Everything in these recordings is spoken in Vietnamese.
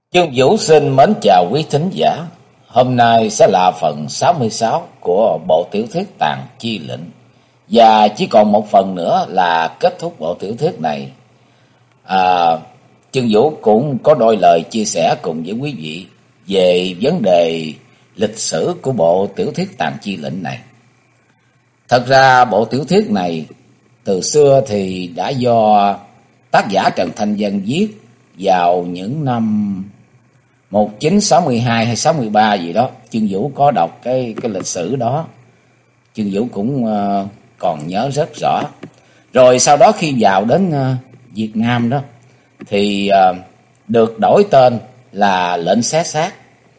Dương Vũ xin mến chào quý thính giả. Hôm nay sẽ là phần 66 của bộ tiểu thuyết Tàn Chi Lệnh. Và chỉ còn một phần nữa là kết thúc bộ tiểu thuyết này. Dương Vũ cũng có đôi lời chia sẻ cùng với quý vị về vấn đề lịch sử của bộ tiểu thuyết Tàn Chi Lệnh này. Thật ra bộ tiểu thuyết này từ xưa thì đã do tác giả Trần Thanh Vân viết vào những năm 1962 hay 63 gì đó. Chương Vũ có đọc cái lịch sử đó. Chương Vũ cũng còn nhớ rất rõ. Rồi sau đó khi vào đến Việt Nam đó thì được đổi tên là Lệnh Xé Xác.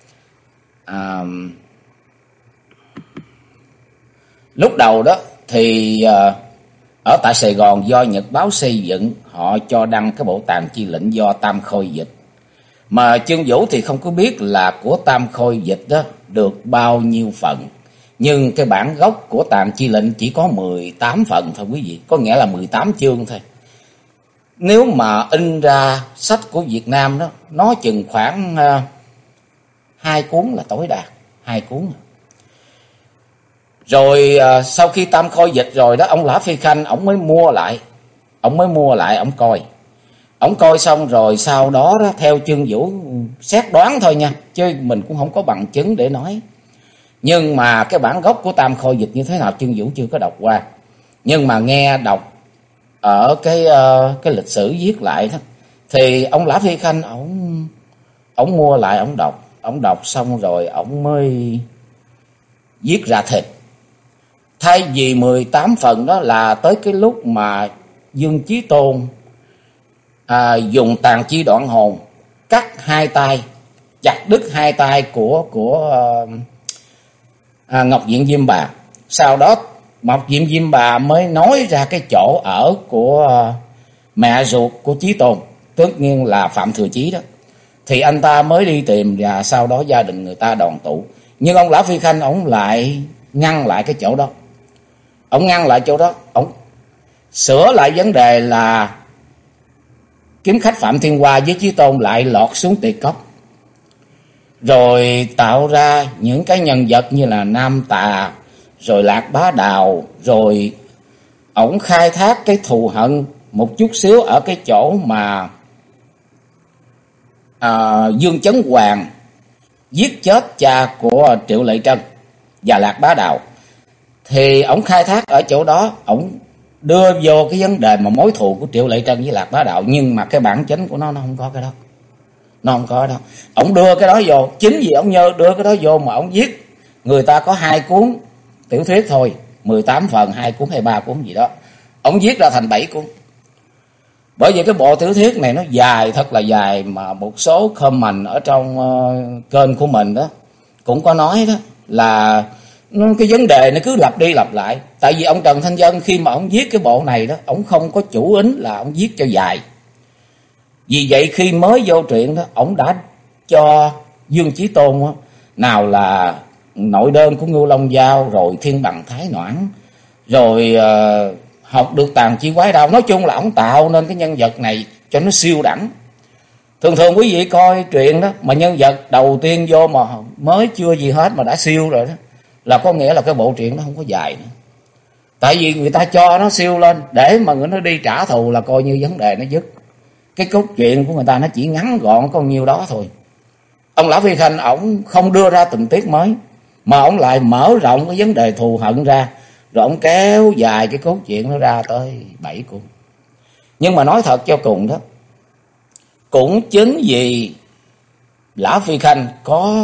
Lúc đầu đó thì ở tại Sài Gòn do Nhật Báo xây dựng, họ cho đăng cái bộ Tàn Chi Lệnh do Tam Khôi dịch. Mà Chương Vũ thì không có biết là của Tam Khôi dịch đó được bao nhiêu phần. Nhưng cái bản gốc của Tàn Chi Lệnh chỉ có 18 phần thôi quý vị. Có nghĩa là 18 chương thôi. Nếu mà in ra sách của Việt Nam đó, nó chừng khoảng 2 cuốn là tối đa. 2 cuốn. Rồi sau khi Tam Khôi dịch rồi đó, ông Lã Phi Khanh, ông mới mua lại. Ông coi. Ông coi xong rồi sau đó, theo Chương Vũ xét đoán thôi nha, chứ mình cũng không có bằng chứng để nói. Nhưng mà cái bản gốc của Tam Khôi dịch như thế nào Chương Vũ chưa có đọc qua. Nhưng mà nghe đọc ở cái lịch sử viết lại đó, thì ông Lã Phi Khanh ông mua lại, ông đọc xong rồi ông mới viết ra thịt. Thay vì 18 phần đó là tới cái lúc mà Dương Chí Tôn dùng tàn chi đoạn hồn cắt 2 tay, chặt đứt 2 tay của Ngọc Diện Diêm Bà. Sau đó Ngọc Diện Diêm Bà mới nói ra cái chỗ ở của mẹ ruột của Chí Tôn, tất nhiên là Phạm Thừa Chí đó. Thì anh ta mới đi tìm, và sau đó gia đình người ta đoàn tụ. Nhưng ông Lã Phi Khanh ông lại ngăn lại cái chỗ đó. Ông ngăn lại chỗ đó, ông sửa lại vấn đề là kiếm khách Phạm Thiên Hoa với Chí Tôn lại lọt xuống Tuyệt Cốc. Rồi tạo ra những cái nhân vật như là Nam Tà, rồi Lạc Bá Đào, rồi ổng khai thác cái thù hận một chút xíu ở cái chỗ mà Dương Chấn Hoàng giết chết cha của Triệu Lệ Trân và Lạc Bá Đào. Thì ổng khai thác ở chỗ đó, ổng đưa vô cái vấn đề mà mối thù của Triệu Lệ Trân với Lạc Bá Đạo. Nhưng mà cái bản chính của nó không có cái đó. Nó không có đâu. Ổng đưa cái đó vô, chính vì ổng đưa cái đó vô mà ổng viết. Người ta có 2 cuốn tiểu thuyết thôi, 18 phần, 2 cuốn hay 3 cuốn gì đó. Ổng viết ra thành 7 cuốn. Bởi vì cái bộ tiểu thuyết này nó dài, thật là dài. Mà một số comment ở trong kênh của mình đó cũng có nói đó là cái vấn đề nó cứ lặp đi lặp lại. Tại vì ông Trần Thanh Vân khi mà ông viết cái bộ này đó, ông không có chủ ý là ông viết cho dài. Vì vậy khi mới vô truyện đó, ông đã cho Dương Chí Tôn đó, nào là nội đơn của Ngưu Long Giao, rồi Thiên Bằng Thái Noãn, rồi học được Tàn Chi Quái Đao. Nói chung là ông tạo nên cái nhân vật này cho nó siêu đẳng. Thường thường quý vị coi truyện đó, mà nhân vật đầu tiên vô mà mới chưa gì hết mà đã siêu rồi đó, là có nghĩa là cái bộ truyện nó không có dài nữa. Tại vì người ta cho nó siêu lên để mà người nó đi trả thù là coi như vấn đề nó dứt. Cái cốt truyện của người ta nó chỉ ngắn gọn có nhiêu đó thôi. Ông Lã Phi Khanh ổng không đưa ra tình tiết mới, mà ổng lại mở rộng cái vấn đề thù hận ra, rồi ổng kéo dài cái cốt truyện nó ra tới 7 cuốn. Nhưng mà nói thật cho cùng đó, cũng chính vì Lã Phi Khanh có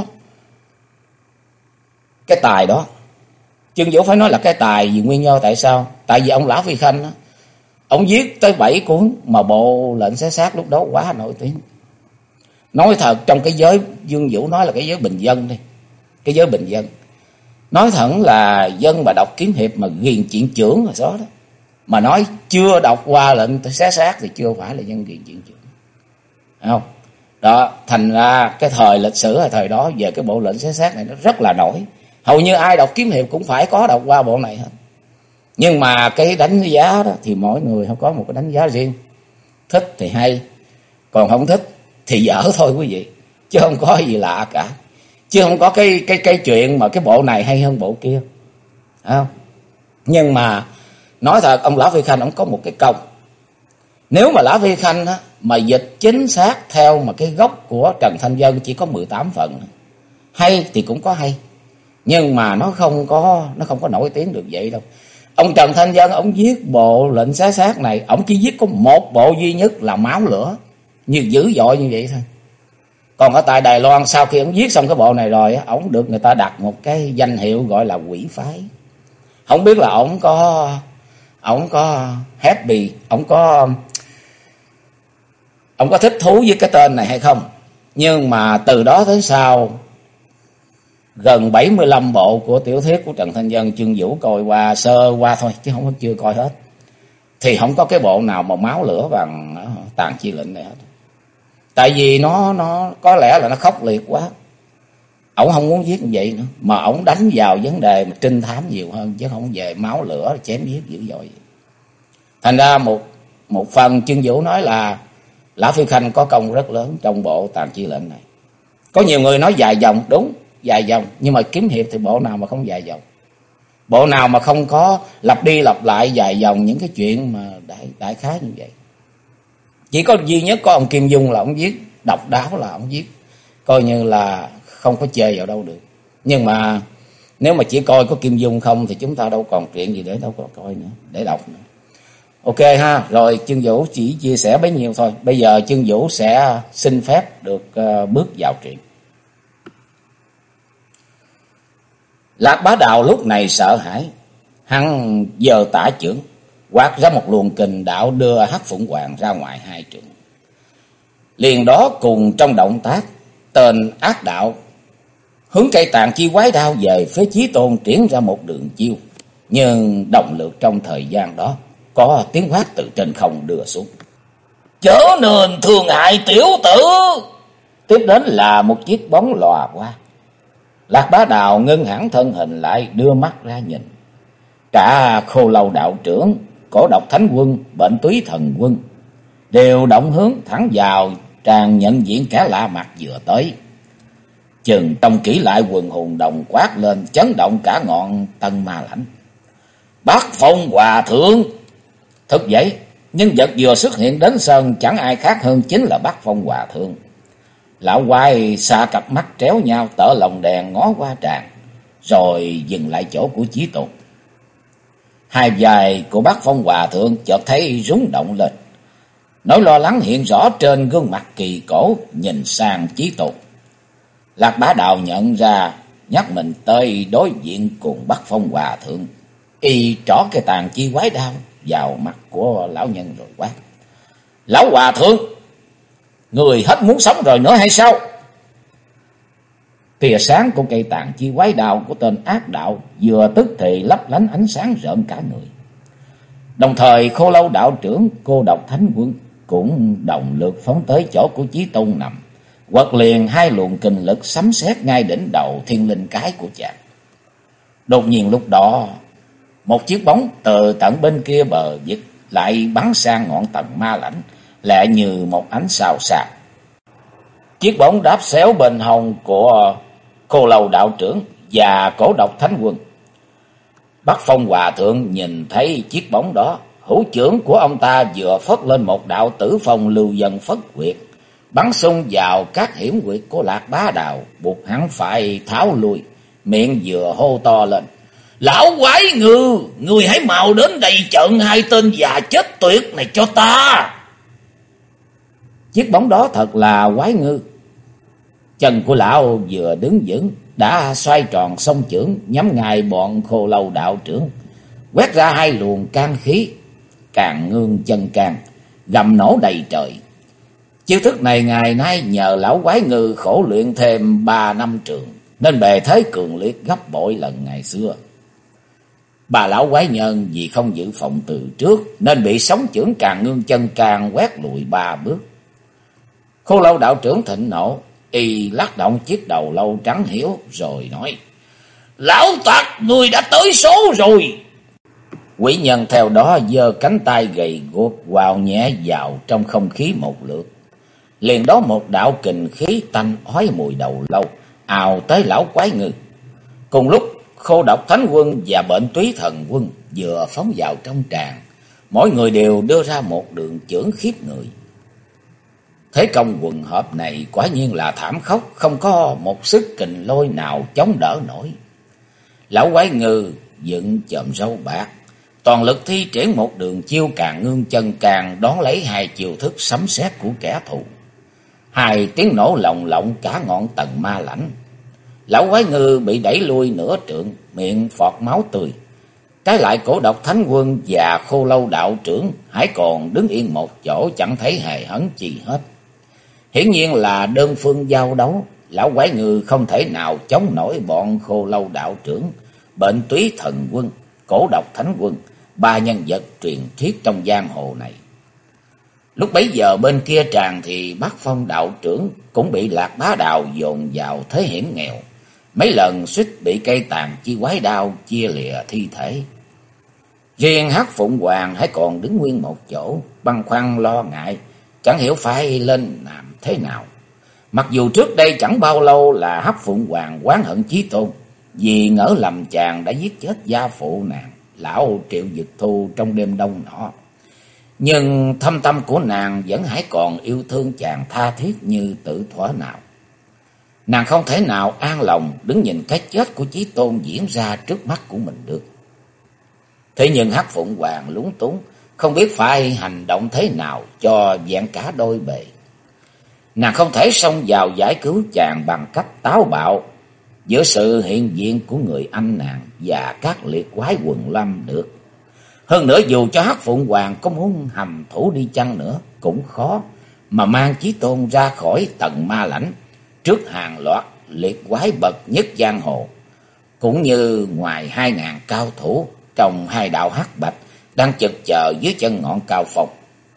cái tài đó. Chương Vũ phải nói là cái tài, vì nguyên do tại sao? Tại vì ông Lã Phi Khanh đó, ông viết tới 7 cuốn mà bộ Lệnh Xé Xác lúc đó quá nổi tiếng. Nói thật, trong cái giới Dương Vũ nói là cái giới bình dân đi, cái giới bình dân, nói thẳng là dân mà đọc kiếm hiệp mà ghiền chuyện chưởng rồi đó, mà nói chưa đọc qua Lệnh Xé Xác thì chưa phải là dân ghiền chuyện chưởng, phải không? Đó, thành ra cái thời lịch sử ở thời đó về cái bộ Lệnh Xé Xác này nó rất là nổi. Hầu như ai đọc kiếm hiệp cũng phải có đọc qua bộ này hết. Nhưng mà cái đánh giá đó thì mỗi người không có một cái đánh giá riêng. Thích thì hay, còn không thích thì dở thôi quý vị. chứ không có gì lạ cả. Chứ không có cái chuyện mà cái bộ này hay hơn bộ kia. Phải không? Nhưng mà nói thật, ông Lã Phi Khanh ông có một cái công. Nếu mà Lã Phi Khanh á, mà dịch chính xác theo mà cái gốc của Trần Thanh Vân chỉ có 18 phần. Hay thì cũng có hay, nhưng mà nó không có nổi tiếng được vậy đâu. Ông Trần Thanh Vân ông viết bộ Lệnh Xá Xác này, ông chỉ viết có một bộ duy nhất là Máu Lửa, như dữ dội như vậy thôi. Còn ở tại Đài Loan, sau khi ông viết xong cái bộ này rồi á, ông được người ta đặt một cái danh hiệu gọi là quỷ phái. Không biết là ông có happy, ông có thích thú với cái tên này hay không. Nhưng mà từ đó tới sau, gần 75 bộ của tiểu thuyết của Trần Thanh Vân, Chương Vũ coi qua sơ qua thôi chứ không có chưa coi hết. Thì không có cái bộ nào mà Máu Lửa bằng Tàn Chi Lệnh này hết. Tại vì nó có lẽ là nó khốc liệt quá. Ổng không muốn viết như vậy nữa, mà ổng đánh vào vấn đề mà trinh thám nhiều hơn, chứ không về máu lửa chém giết dữ dội. Thành ra một phần Chương Vũ nói là Lã Phi Khanh có công rất lớn trong bộ Tàn Chi Lệnh này. Có nhiều người nói dài dòng, đúng, dài dòng, nhưng mà kiếm hiệp thì bộ nào mà không dài dòng. Bộ nào mà không có lặp đi lặp lại dài dòng những cái chuyện mà đại khái như vậy. Chỉ có duy nhất có ông Kim Dung là ông viết độc đáo, là ông viết coi như là không có chê vào đâu được. Nhưng mà nếu mà chỉ coi có Kim Dung không thì chúng ta đâu còn chuyện gì để đâu còn coi nữa, để đọc nữa. Ok ha, rồi Chương Vũ chỉ chia sẻ bấy nhiêu thôi. Bây giờ Chương Vũ sẽ xin phép được bước vào truyện. Lạc Bá Đào lúc này sợ hãi, hắn giơ tả chưởng quát ra một luồng kình đạo đưa Hắc Phụng Hoàng ra ngoài 2 trượng. Liền đó cùng trong động tác, tên ác đạo hướng cây Tàn Chi Quái Đao về phía Chí Tôn triển ra một đường chiêu, nhưng đồng lượt trong thời gian đó có tiếng quát từ trên không đưa xuống: "Chớ nên thương hại tiểu tử!" Tiếp đến là một chiếc bóng lòa qua. Lạc Bá Đào ngưng hẳn thân hình lại, đưa mắt ra nhìn. Cả Khô Lâu đạo trưởng, Cổ Độc Thánh Quân, Bệnh Túy Thần Quân đều động hướng thẳng vào tràng nhận diện kẻ lạ mặt vừa tới. Chừng trông kỹ lại, quần hùng đồng quát lên chấn động cả ngọn Tân Ma Lãnh: "Bắc Phong Hòa Thượng!" Thực vậy, nhân vật vừa xuất hiện đến sân chẳng ai khác hơn chính là Bắc Phong Hòa Thượng. Lão quái xa cặp mắt tréo nhau, tở lồng đèn ngó qua tràng, rồi dừng lại chỗ của Chí Tôn. Hai vai của Bắc Phong Hòa Thượng chợt thấy rung động lên, nỗi lo lắng hiện rõ trên gương mặt kỳ cổ, nhìn sang Chí Tôn. Lạc Bá Đào nhận ra, nhắc mình tới đối diện cùng Bắc Phong Hòa Thượng, y trỏ cái Tàn Chi Quái Đao vào mặt của lão nhân rồi quát: "Lão Hòa Thượng, người hết muốn sống rồi nữa hay sao?" Tia sáng của cây Tàn Chi Quái Đao của tên ác đạo vừa tức thì lấp lánh ánh sáng rợn cả người. Đồng thời Khô Lâu đạo trưởng, Cô Độc Thánh Quân cũng đồng lượt phóng tới chỗ của Chí Tôn nằm, quật liền 2 luồng kình lực sấm sét ngay đỉnh đầu thiên linh cái của chàng. Đột nhiên lúc đó, một chiếc bóng từ tận bên kia bờ vực lại bắn sang ngọn Tần Ma Lãnh, lẹ như một ánh sao sạc. Chiếc bóng đáp xéo bên hông của Khô Lâu đạo trưởng và Cổ Độc Thánh Quân. Bắc Phong Hòa Thượng nhìn thấy chiếc bóng đó, hữu chưởng của ông ta vừa phất lên một đạo tử phong lưu dân phất quyệt, bắn xung vào các hiểm quyệt của Lạc Bá Đào, buộc hắn phải tháo lui, miệng vừa hô to lên: "Lão quái ngư, người hãy mau đến đây chặn 2 tên già chết tuyệt này cho ta!" Chiếc bóng đó thật là quái ngư. Chân của lão vừa đứng vững, đã xoay tròn song chưởng nhắm ngay bọn Khô Lâu đạo trưởng, quét ra 2 luồng can khí, càng ngương chân càng, gầm nổ đầy trời. Chiêu thức này ngày nay nhờ lão quái ngư khổ luyện thêm 3 năm trường, nên bề thế cường liệt gấp bội lần ngày xưa. Bà lão quái nhân vì không dự phòng từ trước, nên bị sóng chưởng càng ngương chân càng quét lùi 3 bước. Khô Lâu đạo trưởng thịnh nộ, y lắc động chiếc đầu lâu trắng hiếu rồi nói: "Lão tặc, người đã tới số rồi!" Quỷ nhân theo đó giơ cánh tay gầy guộc quào nhẹ vào trong không khí một lượt, Liền đó một đạo kình khí tanh ói mùi đầu lâu ào tới lão quái ngư. Cùng lúc Khô Độc Thánh Quân và Bệnh Túy Thần Quân vừa phóng vào trong tràng, mỗi người đều đưa ra một đường chưởng khiếp người. Thế công quần hợp này quả nhiên là thảm khốc, không có một sức kình lôi nào chống đỡ nổi. Lão quái ngư dựng chòm râu bạc, toàn lực thi triển một đường chiêu Càng Ngưng Chân Càng, đón lấy hai chiêu thức sấm sét của kẻ thù. Hai tiếng nổ lồng lộng cả ngọn tầng ma lãnh. Lão quái ngư bị đẩy lui nửa trượng, miệng phọt máu tươi. Trái lại Cổ Độc Thánh Quân và Khô Lâu đạo trưởng hãy còn đứng yên một chỗ, chẳng thấy hề hấn chi hết. Hiển nhiên là đơn phương giao đấu, lão quái ngư không thể nào chống nổi bọn Khô Lâu đạo trưởng, Bệnh Túy Thần Quân, Cổ Độc Thánh Quân, ba nhân vật truyền thuyết trong giang hồ này. Lúc bấy giờ bên kia tràng thì Bắc Phong đạo trưởng cũng bị Lạc Bá Đào dồn vào thế hiểm nghèo, mấy lần suýt bị cây tàn chi quái đao chia lìa thi thể. Riêng Hắc Phụng Hoàng hãy còn đứng nguyên một chỗ, băn khoăn lo ngại, chẳng hiểu phải lên làm thế nào. Mặc dù trước đây chẳng bao lâu là Hắc Phụng Hoàng oán hận Chí Tôn, vì ngỡ lầm chàng đã giết chết gia phụ nàng, lão Triệu Dực Thu trong đêm đông nọ. Nhưng thâm tâm của nàng vẫn hãy còn yêu thương chàng tha thiết như tử thuở nào. Nàng không thể nào an lòng đứng nhìn cái chết của Chí Tôn diễn ra trước mắt của mình được. Thế nhưng Hắc Phụng Hoàng lúng túng, không biết phải hành động thế nào cho vẹn cả đôi bề. Nàng không thể xông vào giải cứu chàng bằng cách táo bạo giữa sự hiện diện của người anh nàng và các liệt quái quần lâm được. Hơn nữa dù cho Hắc Phụng Hoàng có muốn hầm thủ đi chăng nữa cũng khó mà mang Chí Tôn ra khỏi tầng ma lãnh trước hàng loạt liệt quái bậc nhất giang hồ, cũng như ngoài 2000 cao thủ trong hai đạo hắc bạch đang chực chờ dưới chân ngọn cao phong.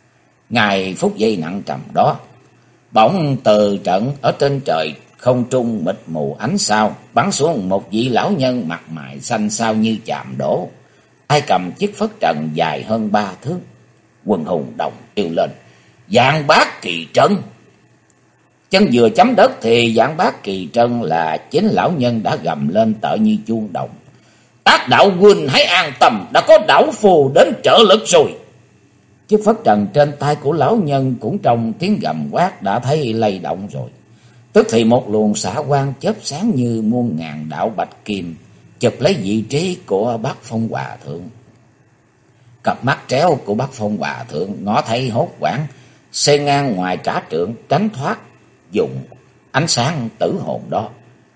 Ngày phút giây nặng trầm đó, bỗng từ trận ở trên trời không trung mịt mù ánh sao bắn xuống một vị lão nhân mặt mày xanh xao như chạm đổ, tay cầm chiếc phất trần dài hơn 3 thước. Quần hùng đồng kêu lên: Giang Bác Kỳ Trân! Chân vừa chấm đất thì Giang Bác Kỳ Trân là chính lão nhân đã gầm lên tợ như chuông đồng: Tác đạo huynh hãy an tâm, đã có đảo phù đến trợ lực rồi. Chiếc phất trần trên tay của lão nhân cũng trong tiếng gầm quát đã thấy lay động rồi. Tức thì một luồng xạ quang chớp sáng như muôn ngàn đạo bạch kim chụp lấy vị trí của Bắc Phong Hòa Thượng. Cặp mắt tréo của Bắc Phong Hòa Thượng ngó thấy hốt hoảng, xê ngang ngoài cả trượng tránh thoát dùng ánh sáng tử hồn đó.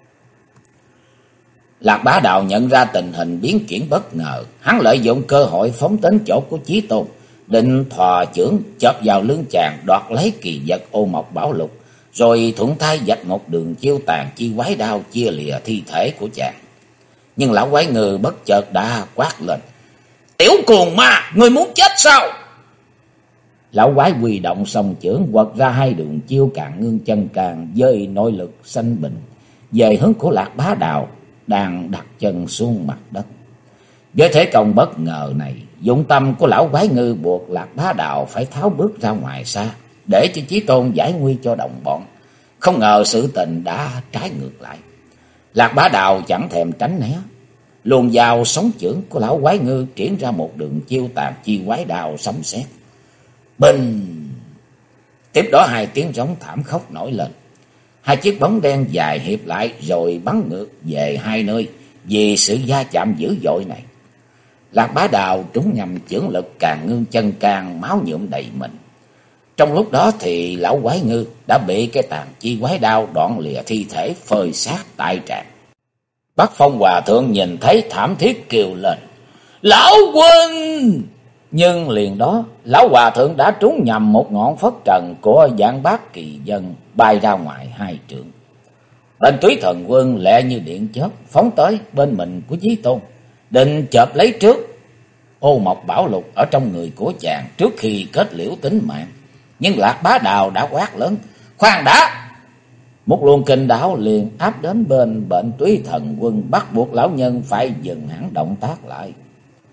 Lạc Bá Đào nhận ra tình hình biến chuyển bất ngờ, hắn lợi dụng cơ hội phóng đến chỗ của Chí Tôn, định thò chưởng chộp vào lưng chàng đoạt lấy kỳ vật Ô Mộc Bảo Lục, rồi thuận tay vạch một đường chiêu tàn chi quái đao chia lìa thi thể của chàng. Nhưng lão quái ngư bất chợt đã quát lên: Tiểu cuồng ma, ngươi muốn chết sao? Lão quái huy động song chưởng quật ra hai đường chiêu Càng Ngưng Chân Càng với nội lực xanh bình về hướng của Lạc Bá Đào đang đặt chân xuống mặt đất. Với thế công bất ngờ này, dụng tâm của lão quái ngư buộc Lạc Bá Đào phải tháo bước ra ngoài xa để cho Chí Tôn giải nguy cho đồng bọn. Không ngờ sự tình đã trái ngược lại. Lạc Bá Đào chẳng thèm tránh né, luồn vào sóng chưởng của lão quái ngư triển ra một đường chiêu tàn chi quái đao sấm sét. Bình! Tiếp đó hai tiếng rống thảm khốc nổi lên. Hai chiếc bóng đen dài hiệp lại rồi bắn ngược về hai nơi vì sự va chạm dữ dội này. Lạc Bá Đào trúng nhầm chưởng lực Càng Ngưng Chân Càng, máu nhuộm đầy mình. Trong lúc đó thì lão quái ngư đã bị cái tàn chi quái đao đoạn lìa thi thể phơi xác tại tràng. Bắc Phong Hòa Thượng nhìn thấy thảm thiết kêu lên: Lão huynh! Nhưng liền đó lão hòa thượng đã trúng nhầm một ngọn phất trần của Giang Bác Kỳ Dân bay ra ngoài 2 trượng. Bên Túy Thần Quân lẹ như điện chớp phóng tới bên mình của Chí Tôn, định chộp lấy trước Ô Mộc Bảo Lục ở trong người của chàng trước khi kết liễu tính mạng. Nhưng Lạc Bá Đào đã quát lớn: Khoan đã! Một luồng kình đạo liền áp đến bên Bệnh Túy Thần Quân, bắt buộc lão nhân phải dừng hẳn động tác lại.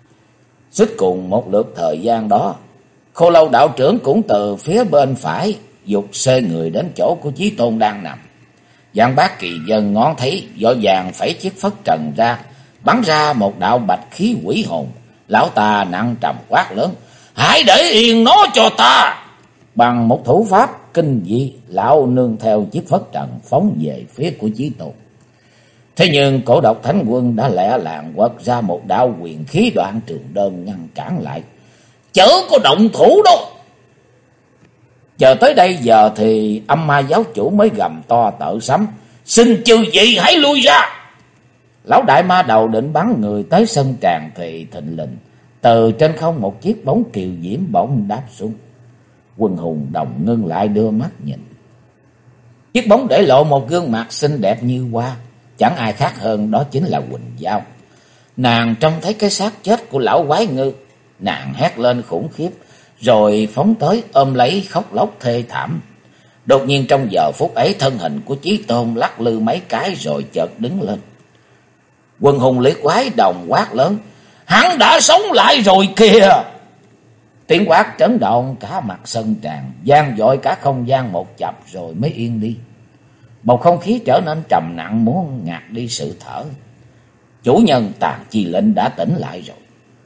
Suýt cùng một lượt thời gian đó, Khô Lâu đạo trưởng cũng từ phía bên phải dục xê người đến chỗ của Chí Tôn đang nằm. Giang Bác Kỳ Dân ngón thấy vội vàng phẩy chiếc phất trần ra, bắn ra một đạo bạch khí quỷ hồn. Lão ta nặng trầm quát lớn: "Hãy để yên nó cho ta!" Bằng một thủ pháp kinh dị, lão nương theo chiếc phất trần phóng về phía của Chí Tôn. Thế nhưng Cổ Độc Thánh Quân đã lẹ làng quật ra một đạo quyền khí đoạn trường đơn ngăn cản lại. "Chớ có động thủ đâu!" Chờ tới đây giờ thì Âm Ma giáo chủ mới gầm to tợ sấm: "Xin chư vị hãy lui ra!" Lão đại ma đầu định bắn người tới sân tràng thì thình lình từ trên không một chiếc bóng kiều diễm bỗng đáp xuống. Quân hùng đồng ngưng lại đưa mắt nhìn. Chiếc bóng để lộ một gương mặt xinh đẹp như hoa, chẳng ai khác hơn đó chính là Quỳnh Giao. Nàng trông thấy cái xác chết của lão quái ngư, nàng hét lên khủng khiếp, rồi phóng tới ôm lấy khóc lóc thê thảm. Đột nhiên trong giờ phút ấy, thân hình của Chí Tôn lắc lư mấy cái rồi chợt đứng lên. Quần hùng liệt quái đồng quát lớn: "Hắn đã sống lại rồi kìa!" Tiếng quát chấn động cả mặt sân tràng, vang dội cả không gian một chập rồi mới yên đi. Bầu không khí trở nên trầm nặng muốn ngạt đi sự thở. Chủ nhân Tàn Chi Lệnh đã tỉnh lại rồi.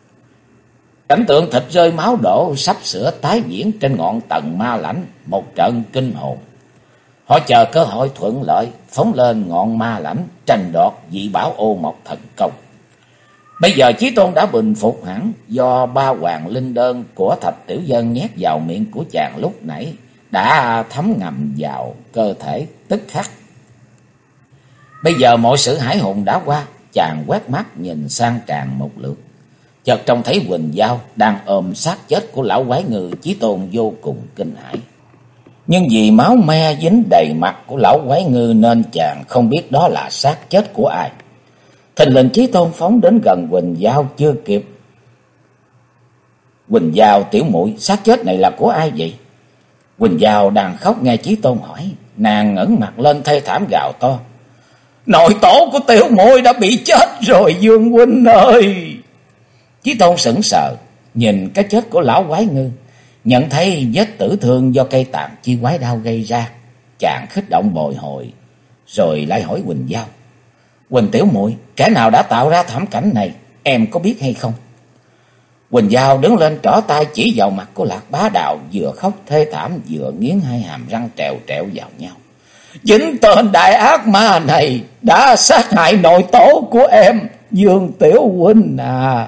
Cảnh tượng thịt rơi máu đổ sắp sửa tái diễn trên ngọn Tần Ma Lãnh, một trận kinh hồn. Họ chờ cơ hội thuận lợi phóng lên ngọn Ma Lãnh tranh đoạt dị bảo Ô Mộc Thần Công. Bây giờ Chí Tôn đã bình phục hẳn, do 3 hoàng linh đơn của Thạch Tiểu Dân nhét vào miệng của chàng lúc nãy đã thấm ngầm vào cơ thể tức khắc. Bây giờ mọi sự hãi hùng đã qua, chàng quét mắt nhìn sang tràng một lượt, chợt trông thấy Quỳnh Giao đang ôm xác chết của lão quái ngư. Chí Tôn vô cùng kinh hãi, nhưng vì máu me dính đầy mặt của lão quái ngư nên chàng không biết đó là xác chết của ai. Thình lình Chí Tôn phóng đến gần Quỳnh Giao chưa kịp. "Quỳnh Giao tiểu muội, xác chết này là của ai vậy?" Quỳnh Giao đang khóc nghe Chí Tôn hỏi, nàng ngẩng mặt lên thê thảm gào to: "Nội tổ của tiểu muội đã bị chết rồi Dương huynh ơi!" Chí Tôn sững sờ nhìn cái chết của lão quái ngư, nhận thấy vết tử thương do cây Tàn Chi quái đao gây ra. Chàng kích động bồi hồi, rồi lại hỏi Quỳnh Giao: "Quỳnh tiểu muội, kẻ nào đã tạo ra thảm cảnh này, em có biết hay không?" Quỳnh Giao đứng lên trỏ tay chỉ vào mặt của Lạc Bá Đạo, vừa khóc thê thảm vừa nghiến hai hàm răng trèo trẹo vào nhau: "Chính tên đại ác ma này đã sát hại nội tổ của em, Dương tiểu huynh à!"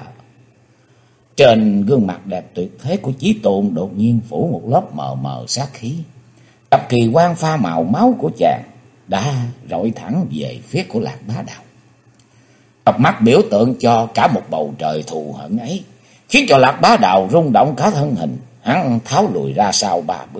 Trên gương mặt đẹp tuyệt thế của Chí Tôn đột nhiên phủ một lớp mờ mờ sát khí. Cặp kỳ quan pha màu máu của chàng đã rọi thẳng về phía của Lạc Bá Đạo. Cặp mắt biểu tượng cho cả một bầu trời thù hận ấy, khiến cho Lạc Bá Đạo rung động cả thân hình. Hắn tháo lùi ra sau 3 bước.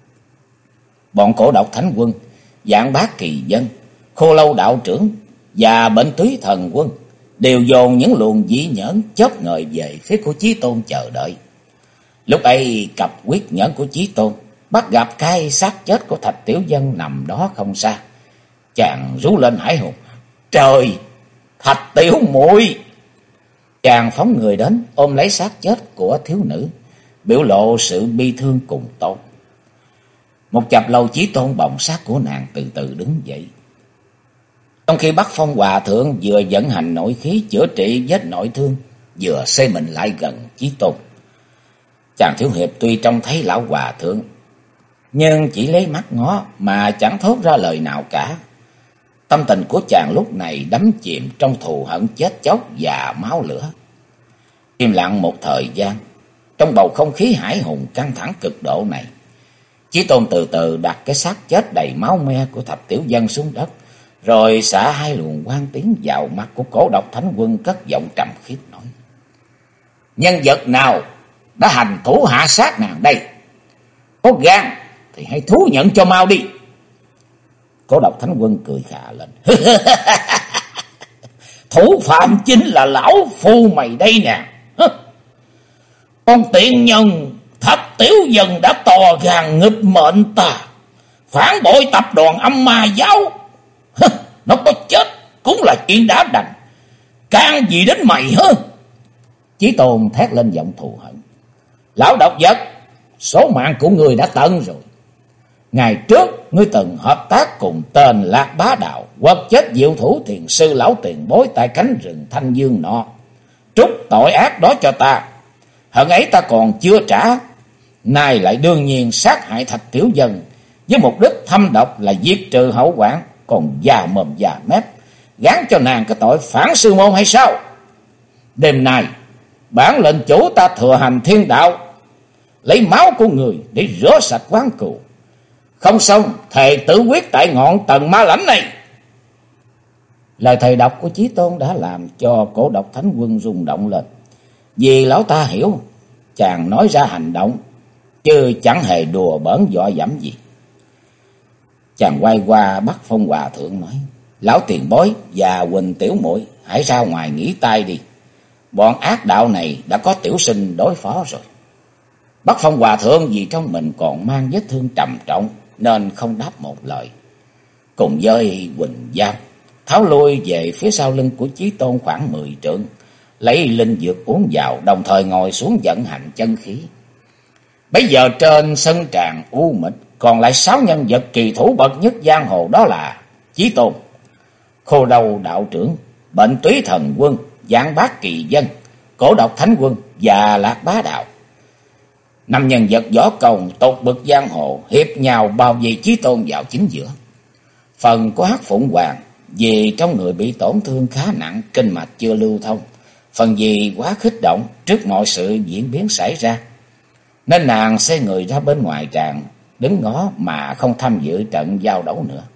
Bọn Cổ Độc Thánh Quân, Giảng Bác Kỳ Dân, Khô Lâu Đạo Trưởng và Bệnh Túy Thần Quân đều dồn những luồng dĩ nhẫn chớp ngời về phía của Chí Tôn chờ đợi. Lúc ấy cặp quyết nhẫn của Chí Tôn bắt gặp cái xác chết của Thạch Tiểu Dân nằm đó không xa. Chàng rú lên hãi hùng: "Trời, Thạch tiểu muội!" Chàng phóng người đến ôm lấy xác chết của thiếu nữ, biểu lộ sự bi thương cùng tột. Một chập lâu Chí Tôn bồng xác của nàng từ từ đứng dậy. Trong khi Bắc Phong Hòa Thượng vừa vận hành nội khí chữa trị vết nội thương, vừa xoay mình lại gần Chí Tôn. Chàng thiếu hiệp tuy trông thấy lão Hòa Thượng, nhưng chỉ lấy mắt ngó mà chẳng thốt ra lời nào cả. Tâm tình của chàng lúc này đắm chìm trong thù hận chết chóc và máu lửa. Im lặng một thời gian, trong bầu không khí hải hùng căng thẳng cực độ này, Chí Tôn từ từ đặt cái xác chết đầy máu me của Thạch Tiểu Dân xuống đất, rồi xả 2 luồng quang tiến vào mắt của Cổ Độc Thánh Quân, cất giọng trầm khiếp nói: "Nhân vật nào đã hành thủ hạ sát nàng đây? Có gan thì hãy thú nhận cho mau đi." Cổ Độc Thánh Quân cười khà lên: "Thủ phạm chính là lão phu mày đây nè. Con tiện nhân Thạch Tiểu Dân đã to gan nghịch mệnh ta, phản bội tập đoàn Âm Ma giáo. Nó có chết cũng là chuyện đã đành, can gì đến mày hả?" Chí Tôn thét lên giọng thù hận: "Lão độc vật, số mạng của người đã tận rồi. Ngày trước ngươi từng hợp tác cùng tên Lạc Bá Đạo quật chết diệu thủ thiền sư lão tiền bối tại cánh rừng Thanh Dương nọ. Trút tội ác đó cho ta. Hận ấy ta còn chưa trả, nay lại đương nhiên sát hại Thạch tiểu dân với mục đích thâm độc là diệt trừ hậu quản, còn già mồm già mép gán cho nàng cái tội phản sư môn hay sao? Đêm nay bản lệnh chủ ta thừa hành thiên đạo, lấy máu của người để rửa sạch oán cừu. Không xong thề tử quyết tại ngọn Tần Ma Lãnh này. Lời thầy đọc của Chí Tôn đã làm cho Cổ Độc Thánh Quân rung động lên. Vì lão ta hiểu chàng nói ra hành động, chứ chẳng hề đùa bỡn dọa dẫm gì. Chàng quay qua Bắc Phong Hòa Thượng nói: Lão tiền bối và Huỳnh tiểu muội hãy ra ngoài nghỉ tay đi. Bọn ác đạo này đã có tiểu sinh đối phó rồi. Bắc Phong Hòa Thượng vì trong mình còn mang vết thương trầm trọng nên không đáp một lời. Cùng với Huỳnh Giao tháo lui về phía sau lưng của Chí Tôn khoảng 10 trượng, lấy linh dược uống vào, đồng thời ngồi xuống vận hành chân khí. Bây giờ trên sân tràng u mịch còn lại 6 nhân vật kỳ thủ bậc nhất giang hồ, đó là Chí Tôn, Khô Đầu Đạo Trưởng, Bệnh Túy Thần Quân, Giảng Bác Kỳ Dân, Cổ Độc Thánh Quân và Lạc Bá Đạo. 5 nhân vật võ công tột bậc giang hồ hiệp nhau bao vây Chí Tôn vào chính giữa. Phần của Hắc Phụng Hoàng vì trong người bị tổn thương khá nặng, kinh mạch chưa lưu thông, phần vì quá kích động trước mọi sự diễn biến xảy ra, nên nàng xoay người ra bên ngoài tràng đứng ngó mà không tham dự trận giao đấu nữa.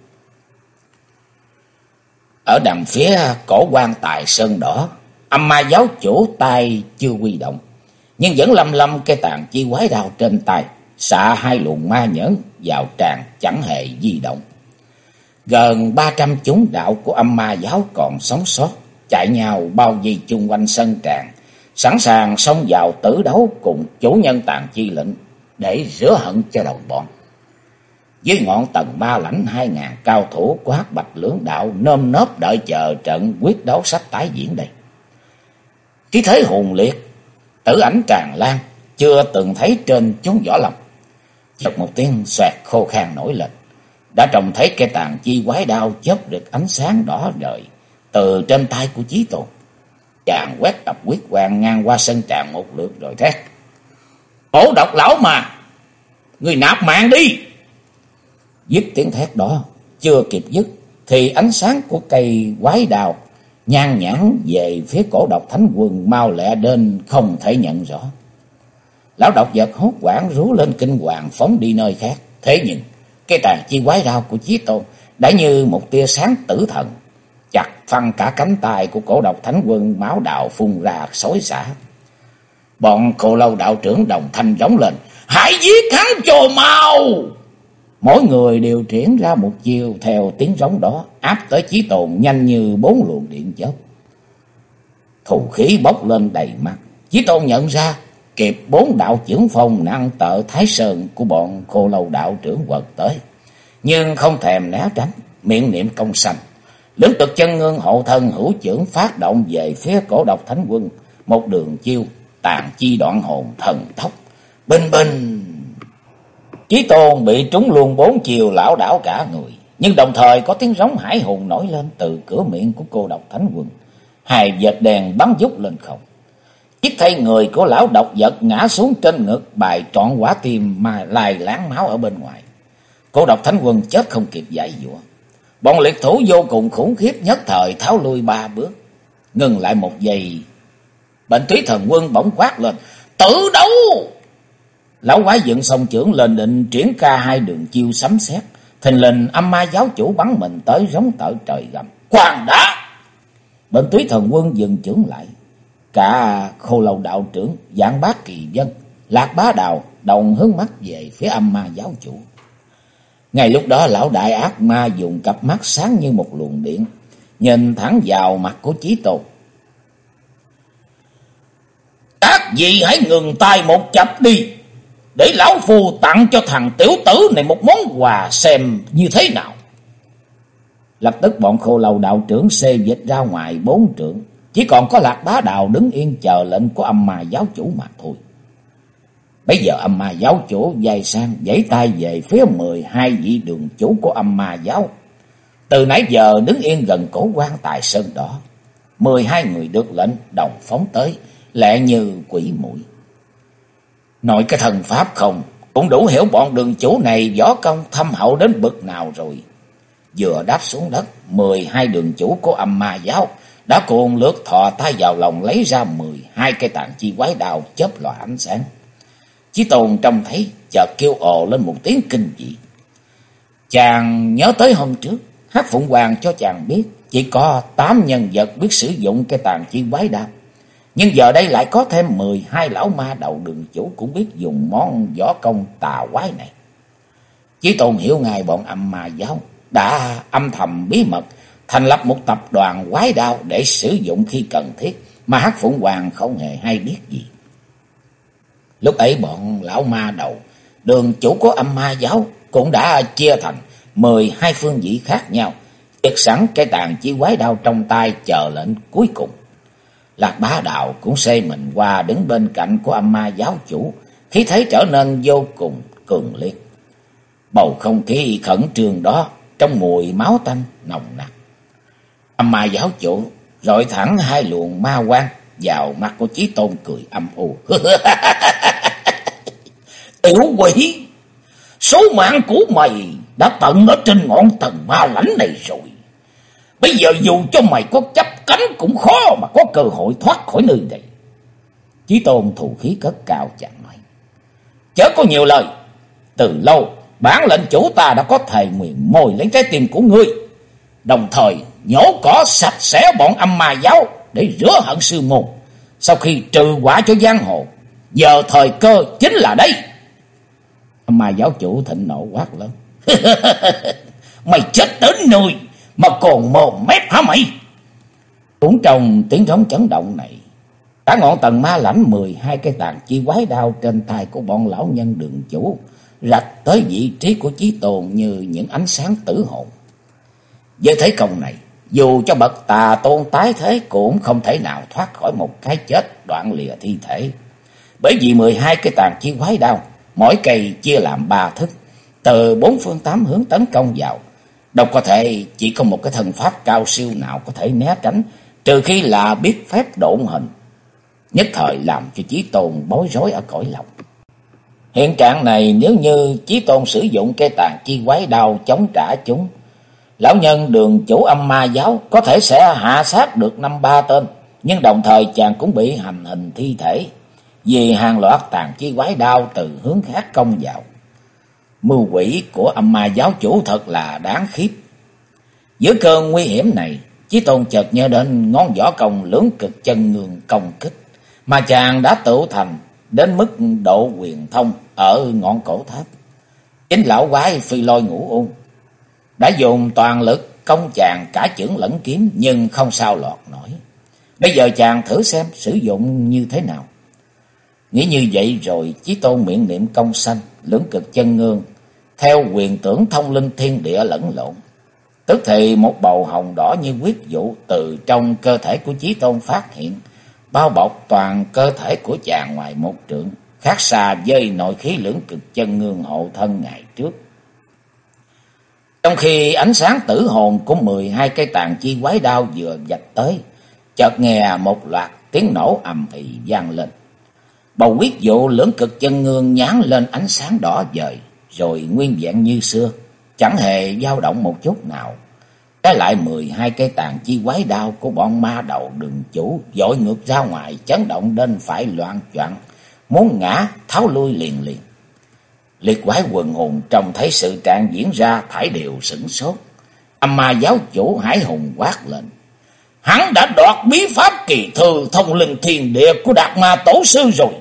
Ở đằng phía cổ quan tài sơn đỏ, Âm Ma giáo chủ tay chưa huy động, nhưng vẫn lăm lăm cây tàn chi quái đao trên tay, xạ 2 luồng ma nhẫn vào tràng chẳng hề di động. Gần 300 chúng đạo của Âm Ma giáo còn sống sót chạy nhau bao vây chung quanh sân tràng, sẵn sàng xông vào tử đấu cùng chủ nhân Tàn Chi lệnh để rửa hận cho đồng bọn. Dưới ngọn Tần Ma Lãnh, 2000 cao thủ của Hắc Bạch Lưỡng đạo nơm nớp đợi chờ trận quyết đấu sắp tái diễn đây. Khí thế hùng liệt, tử ảnh tràn lan, chưa từng thấy trên chúng võ lâm. Chợt một tiếng xoẹt khô khan nổi lên, đã trông thấy cây tàn chi quái đao chớp được ánh sáng đỏ rời từ trên tay của Chí Tôn. Chàng quét tập quyết quang ngang qua sân tràng một lượt rồi thét: Cổ độc lão mà, người nạp mạng đi! Dứt tiếng thét đó chưa kịp dứt thì ánh sáng của cây quái đao nhan nhãn về phía Cổ Độc Thánh Quân mau lẹ đến không thể nhận rõ. Lão độc vật hốt hoảng rú lên kinh hoàng phóng đi nơi khác. Thế nhưng cây tàn chi quái đao của Chí Tôn đã như một tia sáng tử thần, chặt phăng cả cánh tay của Cổ Độc Thánh Quân, máu đạo phun ra xối xả. Bọn Khô Lâu đạo trưởng đồng thanh giống lên: Hãy giết hắn cho mau! Mỗi người đều triển ra một chiêu theo tiếng rống đó, áp tới Chí Tôn nhanh như 4 luồng điện chớp. Thù khí bốc lên đầy mặt, Chí Tôn nhận ra kịp 4 đạo chưởng phong nặng tợ Thái Sơn của bọn Khô Lâu đạo trưởng quật tới, nhưng không thèm né tránh, miệng niệm công sanh. Lưỡng Cực Chân Ngưng hộ thân hữu chưởng phát động về phía Cổ Độc Thánh Quân, một đường chiêu tàn chi đoạn hồn thần tốc. Bình bình, Chí Tôn bị trúng luôn 4 chiều lão đảo cả người, nhưng đồng thời có tiếng rống hải hùng nổi lên từ cửa miệng của Cô Độc Thánh Quân. 2 vệt đèn bắn vút lên không. Chiếc thay người của lão độc vật ngã xuống trên ngực, bài trọn quả tim mà lai láng máu ở bên ngoài. Cô Độc Thánh Quân chết không kịp giải dụa. Bọn liệt thủ vô cùng khủng khiếp nhất thời tháo lui 3 bước. Ngừng lại một giây, Bệnh Túy Thần Quân bỗng quát lên: Tự đấu! Lão quái dựng song chưởng lên định triển ca 2 đường chiêu sấm sét. Thình lình Âm Ma giáo chủ bắn mình tới rống tợ trời gầm: Khoan đã! Bệnh Túy Thần Quân dừng chưởng lại. Cả Khô Lâu đạo trưởng, Giảng Bác Kỳ Dân, Lạc Bá Đạo đồng hướng mắt về phía Âm Ma giáo chủ. Ngay lúc đó lão đại ác ma dùng cặp mắt sáng như một luồng điện, nhìn thẳng vào mặt của Chí Tôn. Các vị hãy ngừng tay một chập đi, để lão phu tặng cho thằng tiểu tử này một món quà xem như thế nào. Lập tức bọn Khô Lâu đạo trưởng xê dịch ra ngoài 4 trượng, chỉ còn có Lạc Bá Đạo đứng yên chờ lệnh của Âm Ma giáo chủ mà thôi. Bây giờ âm ma giáo chủ dài sang giãy tay về phía 12 vị đường chủ của âm ma giáo. Từ nãy giờ đứng yên gần cổ quan tài sơn đỏ. 12 người được lệnh đồng phóng tới, lẹ như quỷ muội. Nội cái thần pháp không, cũng đủ hiểu bọn đường chủ này võ công thâm hậu đến bậc nào rồi. Vừa đáp xuống đất, 12 đường chủ của âm ma giáo đã cuồng lướt thò tay vào lòng lấy ra 12 cây tàn chi quái đao chớp lòa ánh sáng. Chí Tôn trông thấy chợt kêu ồ lên một tiếng kinh dị. Chàng nhớ tới hôm trước, Hắc Phụng Hoàng cho chàng biết chỉ có 8 nhân vật biết sử dụng cây tàn chi quái đao. Nhưng giờ đây lại có thêm 12 lão ma đầu đường chủ cũng biết dùng món võ công tà quái này. Chí Tôn hiểu ngay bọn âm ma giáo đã âm thầm bí mật thành lập một tập đoàn quái đao để sử dụng khi cần thiết, mà Hắc Phụng Hoàng không hề hay biết gì. Lúc ấy bọn lão ma đầu đường chủ của âm ma giáo cũng đã chia thành 12 phương vị khác nhau, chực sẵn cái tàn chi quái đao trong tay chờ lệnh cuối cùng. Lạc Bá Đạo cũng xây mình qua đứng bên cạnh của âm ma giáo chủ, khí thế trở nên vô cùng cường liệt. Bầu không khí khẩn trương đó trong mùi máu tanh nồng nặc. Âm ma giáo chủ rọi thẳng 2 luồng ma quang vào mắt của Chí Tôn, cười âm u. Tiểu quỷ, số mạng của mày đã tận ở trên ngọn thần ma lãnh này rồi. Bây giờ dù cho mày có chấp cánh cũng khó mà có cơ hội thoát khỏi nơi này. Chí Tôn thù khí cất cao chàng nói. Chớ có nhiều lời. Từ lâu bản lệnh chủ ta đã có thề nguyện mồi lấy trái tim của ngươi, đồng thời nhổ cỏ sạch sẽ bọn âm ma giáo để rửa hận sư môn. Sau khi trừ quả cho giang hồ, giờ thời cơ chính là đây. Âm ma giáo chủ thịnh nộ quát lớn. Mày chết đến nơi mà còn mồm mép hả mày? Cũng trong tiếng trống chấn động này, cả ngọn tầng ma lãnh 12 cái tàn chi quái đao trên tay của bọn lão nhân đường chủ rạch tới vị trí của Chí Tôn như những ánh sáng tử hồn. Với thế công này, dù cho bậc tà tôn tái thế cũng không thể nào thoát khỏi một cái chết đoạn lìa thi thể. Bởi vì 12 cái tàn chi quái đao, mỗi cây chia làm 3 thức, từ 4 phương 8 hướng tấn công vào. Đâu có thể chỉ có một cái thần pháp cao siêu nào có thể né tránh, trừ khi là biết phép độn hình. Nhất thời làm cho Chí Tôn bối rối ở cõi lòng. Hiện trạng này nếu như Chí Tôn sử dụng cây tàn chi quái đao chống trả chúng, lão nhân đường chủ âm ma giáo có thể sẽ hạ sát được 5-3 tên, nhưng đồng thời chàng cũng bị hành hình thi thể, vì hàng loạt tàn chi quái đao từ hướng khác công vào. Mưu quỷ của âm ma giáo chủ thật là đáng khiếp. Giữa cơn nguy hiểm này, Chí Tôn chợt nhớ đến ngón võ công lưỡng cực chân ngương công kích mà chàng đã tự thành đến mức độ huyền thông ở ngọn cổ tháp. Chính lão quái Phi Lôi Ngũ Ung đã dùng toàn lực công chàng cả chưởng lẫn kiếm, nhưng không sao lọt nổi. Bây giờ chàng thử xem sử dụng như thế nào. Nghĩ như vậy rồi, Chí Tôn miệng niệm công sanh lưỡng cực chân ngương theo quyền tưởng thông linh thiên địa lẫn lộn. Tức thì một bầu hồng đỏ như huyết vụ từ trong cơ thể của Chí Tôn phát hiện, bao bọc toàn cơ thể của chàng ngoài một trượng, khác xa với nội khí lưỡng cực chân ngương hộ thân ngày trước. Trong khi ánh sáng tử hồn của 12 cây tàn chi quái đao vừa vạch tới, chợt nghe một loạt tiếng nổ ầm ĩ vang lên. Bầu huyết vụ lưỡng cực chân ngương nhán lên ánh sáng đỏ vời, rồi nguyên vẹn như xưa, chẳng hề dao động một chút nào. Trái lại 12 cây tàn chi quái đao của bọn ma đầu đường chủ dội ngược ra ngoài, chấn động đến phải loạn choạng, muốn ngã tháo lui liền liền. Liệt quái quần hùng trông thấy sự trạng diễn ra thảy đều sửng sốt. Âm ma giáo chủ Hải Hùng quát lên. Hắn đã đoạt bí pháp kỳ thư thông linh thiên địa của Đạt Ma tổ sư rồi.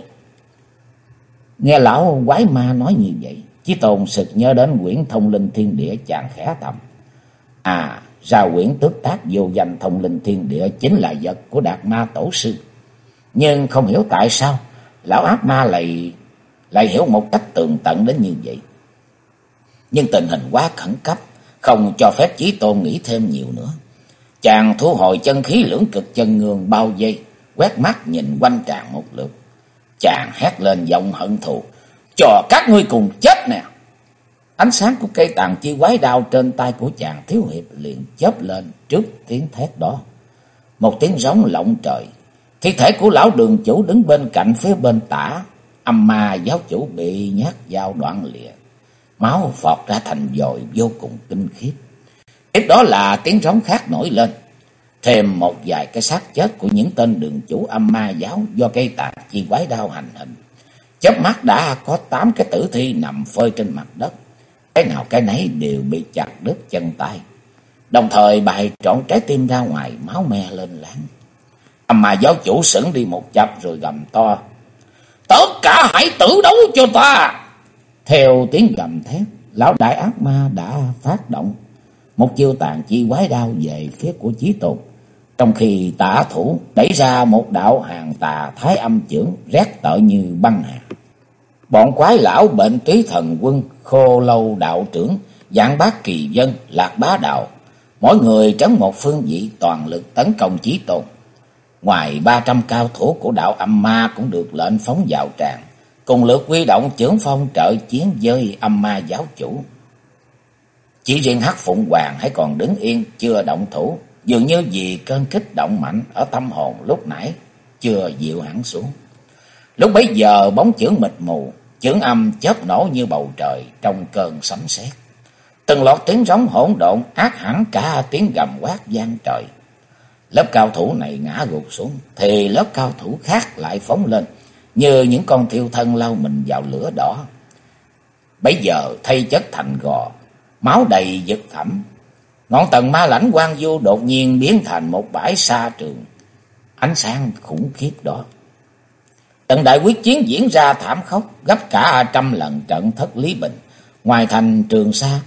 Nghe lão quái ma nói như vậy, Chí Tôn sực nhớ đến quyển thông linh thiên địa, chàng khẽ thầm. À, ra quyển tước tác vô danh thông linh thiên địa chính là vật của Đạt Ma tổ sư. Nhưng không hiểu tại sao lão ác ma lại hiểu một cách tường tận đến như vậy. Nhưng tình hình quá khẩn cấp, không cho phép Chí Tôn nghĩ thêm nhiều nữa. Chàng thu hồi chân khí lưỡng cực chân ngương bao vây, quét mắt nhìn quanh tràng một lượt. Chàng hét lên giọng hận thù. cho các ngươi cùng chết nè. Ánh sáng của cây tàn chi quái đao trên tay của chàng thiếu hiệp liền chớp lên trước tiếng thét đó. Một tiếng rống lộng trời. Thi thể của lão đường chủ đứng bên cạnh phía bên tả âm ma giáo chủ bị nhát dao đoạn lìa. Máu phọt ra thành dồi vô cùng kinh khiếp. Tiếp đó là tiếng rống khác nổi lên. Thêm một vài cái xác chết của những tên đường chủ âm ma giáo do cây tàn chi quái đao hành hình. Chớp mắt đã có 8 cái tử thi nằm phơi trên mặt đất. Cái nào cái nấy đều bị chặt đứt chân tay. Đồng thời bài trọn trái tim ra ngoài, máu me lên láng. Âm ma giáo chủ sững đi một chập rồi gầm to. Tất cả hãy tử đấu cho ta. Theo tiếng gầm thét, lão đại ác ma đã phát động một chiêu tàn chi quái đao về phía của Chí Tôn. Trong khi tả thủ đẩy ra một đạo hàng tà thái âm chưởng rét tợ như băng hà. Bọn quái lão bệnh túy thần quân, khô lâu đạo trưởng, Giảng Bác Kỳ Dân, Lạc Bá Đạo, mỗi người trấn một phương vị toàn lực tấn công Chí Tôn. Ngoài 300 cao thủ của đạo âm ma cũng được lệnh phóng vào tràng, cùng lượt huy động chưởng phong trợ chiến với âm ma giáo chủ. Chỉ riêng Hắc Phụng Hoàng hãy còn đứng yên chưa động thủ, dường như vì cơn kích động mạnh ở tâm hồn lúc nãy chưa dịu hẳn xuống. Lúc bấy giờ bóng chưởng mịt mù, chưởng âm chớp nổ như bầu trời trong cơn sấm sét. Từng loạt tiếng rống hỗn độn át hẳn cả tiếng gầm quát vang trời. Lớp cao thủ này ngã gục xuống thì lớp cao thủ khác lại phóng lên như những con thiêu thân lao mình vào lửa đỏ. Bấy giờ thay chất thành gò, máu đầy vực thẳm. Ngọn tầng ma lãnh quang vu đột nhiên biến thành một bãi sa trường ánh sáng khủng khiếp đó. Trận đại quyết chiến diễn ra thảm khốc gấp cả 100 lần trận thất Lý Bình ngoài thành Trường Sa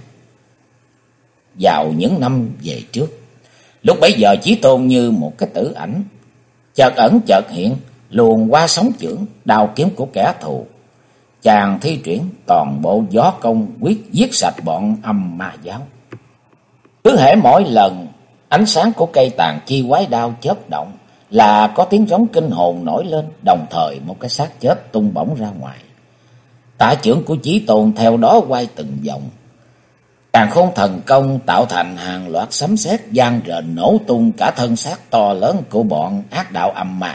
vào những năm về trước. Lúc bấy giờ Chí Tôn như một cái tử ảnh, chợt ẩn chợt hiện, luồn qua sóng chưởng, đao kiếm của kẻ thù. Chàng thi triển toàn bộ gió công quyết giết sạch bọn âm ma giáo. Cứ hễ mỗi lần ánh sáng của cây tàn chi quái đao chớp động là có tiếng rống kinh hồn nổi lên, đồng thời một cái xác chết tung bổng ra ngoài. Tả chưởng của Chí Tôn theo đó quay từng vòng. Càn khôn thần công tạo thành hàng loạt sấm sét vang rền nổ tung cả thân xác to lớn của bọn ác đạo âm ma.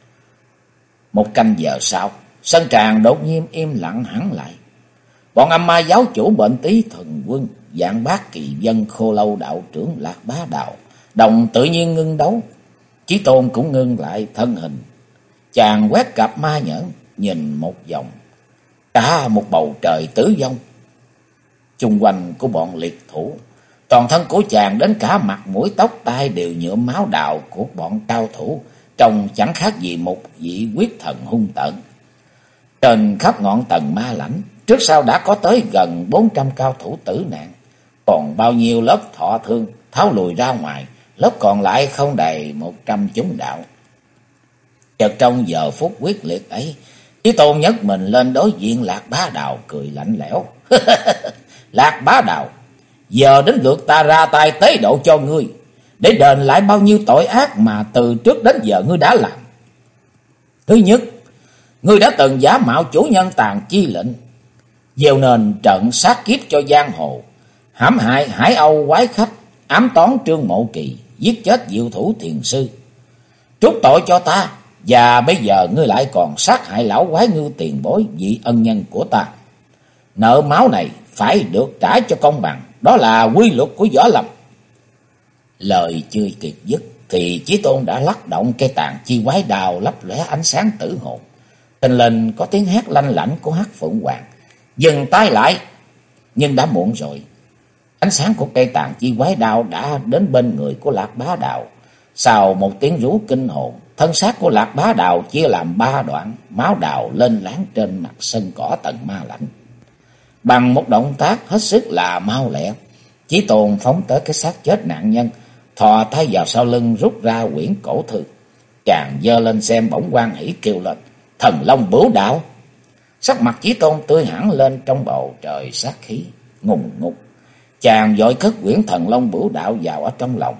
Một canh giờ sau, sân tràng đột nhiên im lặng hẳn lại. Bọn âm ma giáo chủ Bệnh Tý Thần Quân, Giảng Bác Kỳ Dân, Khô Lâu đạo trưởng, Lạc Bá Đạo đồng tự nhiên ngưng đấu. Chí Tôn cũng ngưng lại thân hình. Chàng quét cặp ma nhẫn nhìn một vòng, cả một bầu trời tử vong chung quanh của bọn liệt thủ. Toàn thân của chàng đến cả mặt mũi tóc tai đều nhuộm máu đạo của bọn cao thủ, trông chẳng khác gì một vị quyết thần hung tợn. Trên khắp ngọn tầng ma lãnh, trước sau đã có tới gần 400 cao thủ tử nạn. Còn bao nhiêu lớp thọ thương tháo lùi ra ngoài, lớp còn lại không đầy 100 chúng đạo. Chợt trong giờ phút quyết liệt ấy, Chí Tôn nhấc mình lên đối diện Lạc Bá Đạo cười lạnh lẽo. Lạc Bá Đạo, giờ đến lượt ta ra tay tế độ cho ngươi, để đền lại bao nhiêu tội ác mà từ trước đến giờ ngươi đã làm. Thứ nhất, ngươi đã từng giả mạo chủ nhân tàn chi lệnh, gieo nền trận sát kiếp cho giang hồ, hãm hại Hải Âu quái khách, ám toán Trương Mộ Kỳ, giết chết diệu thủ thiền sư, trút tội cho ta. Và bây giờ ngươi lại còn sát hại lão quái Ngưu tiền bối, vị ân nhân của ta. Nợ máu này phải được trả cho công bằng, đó là quy luật của võ lâm. Lời chưa kịp dứt thì Chí Tôn đã lắc động cây tàn chi quái đao lấp lóe ánh sáng tử hồn. Thình lình có tiếng hét lanh lảnh của Hắc Phượng Hoàng. Dừng tay lại, nhưng đã muộn rồi. Ánh sáng của cây tàn chi quái đao đã đến bên người của Lạc Bá Đạo. Sau một tiếng rú kinh hồn, thân xác của Lạc Bá Đạo chia làm 3 đoạn, máu đào lên láng trên mặt sân cỏ tầng ma lãnh. Bằng một động tác hết sức là mau lẹ, Chí Tôn phóng tới cái xác chết nạn nhân, thò tay vào sau lưng rút ra quyển cổ thư. Chàng giơ lên xem bỗng hoan hỉ kêu lên: Thần Long Bửu Đạo! Sắc mặt Chí Tôn tươi hẳn lên trong bầu trời sát khí ngùng ngục. Chàng vội cất quyển Thần Long Bửu Đạo vào ở trong lòng.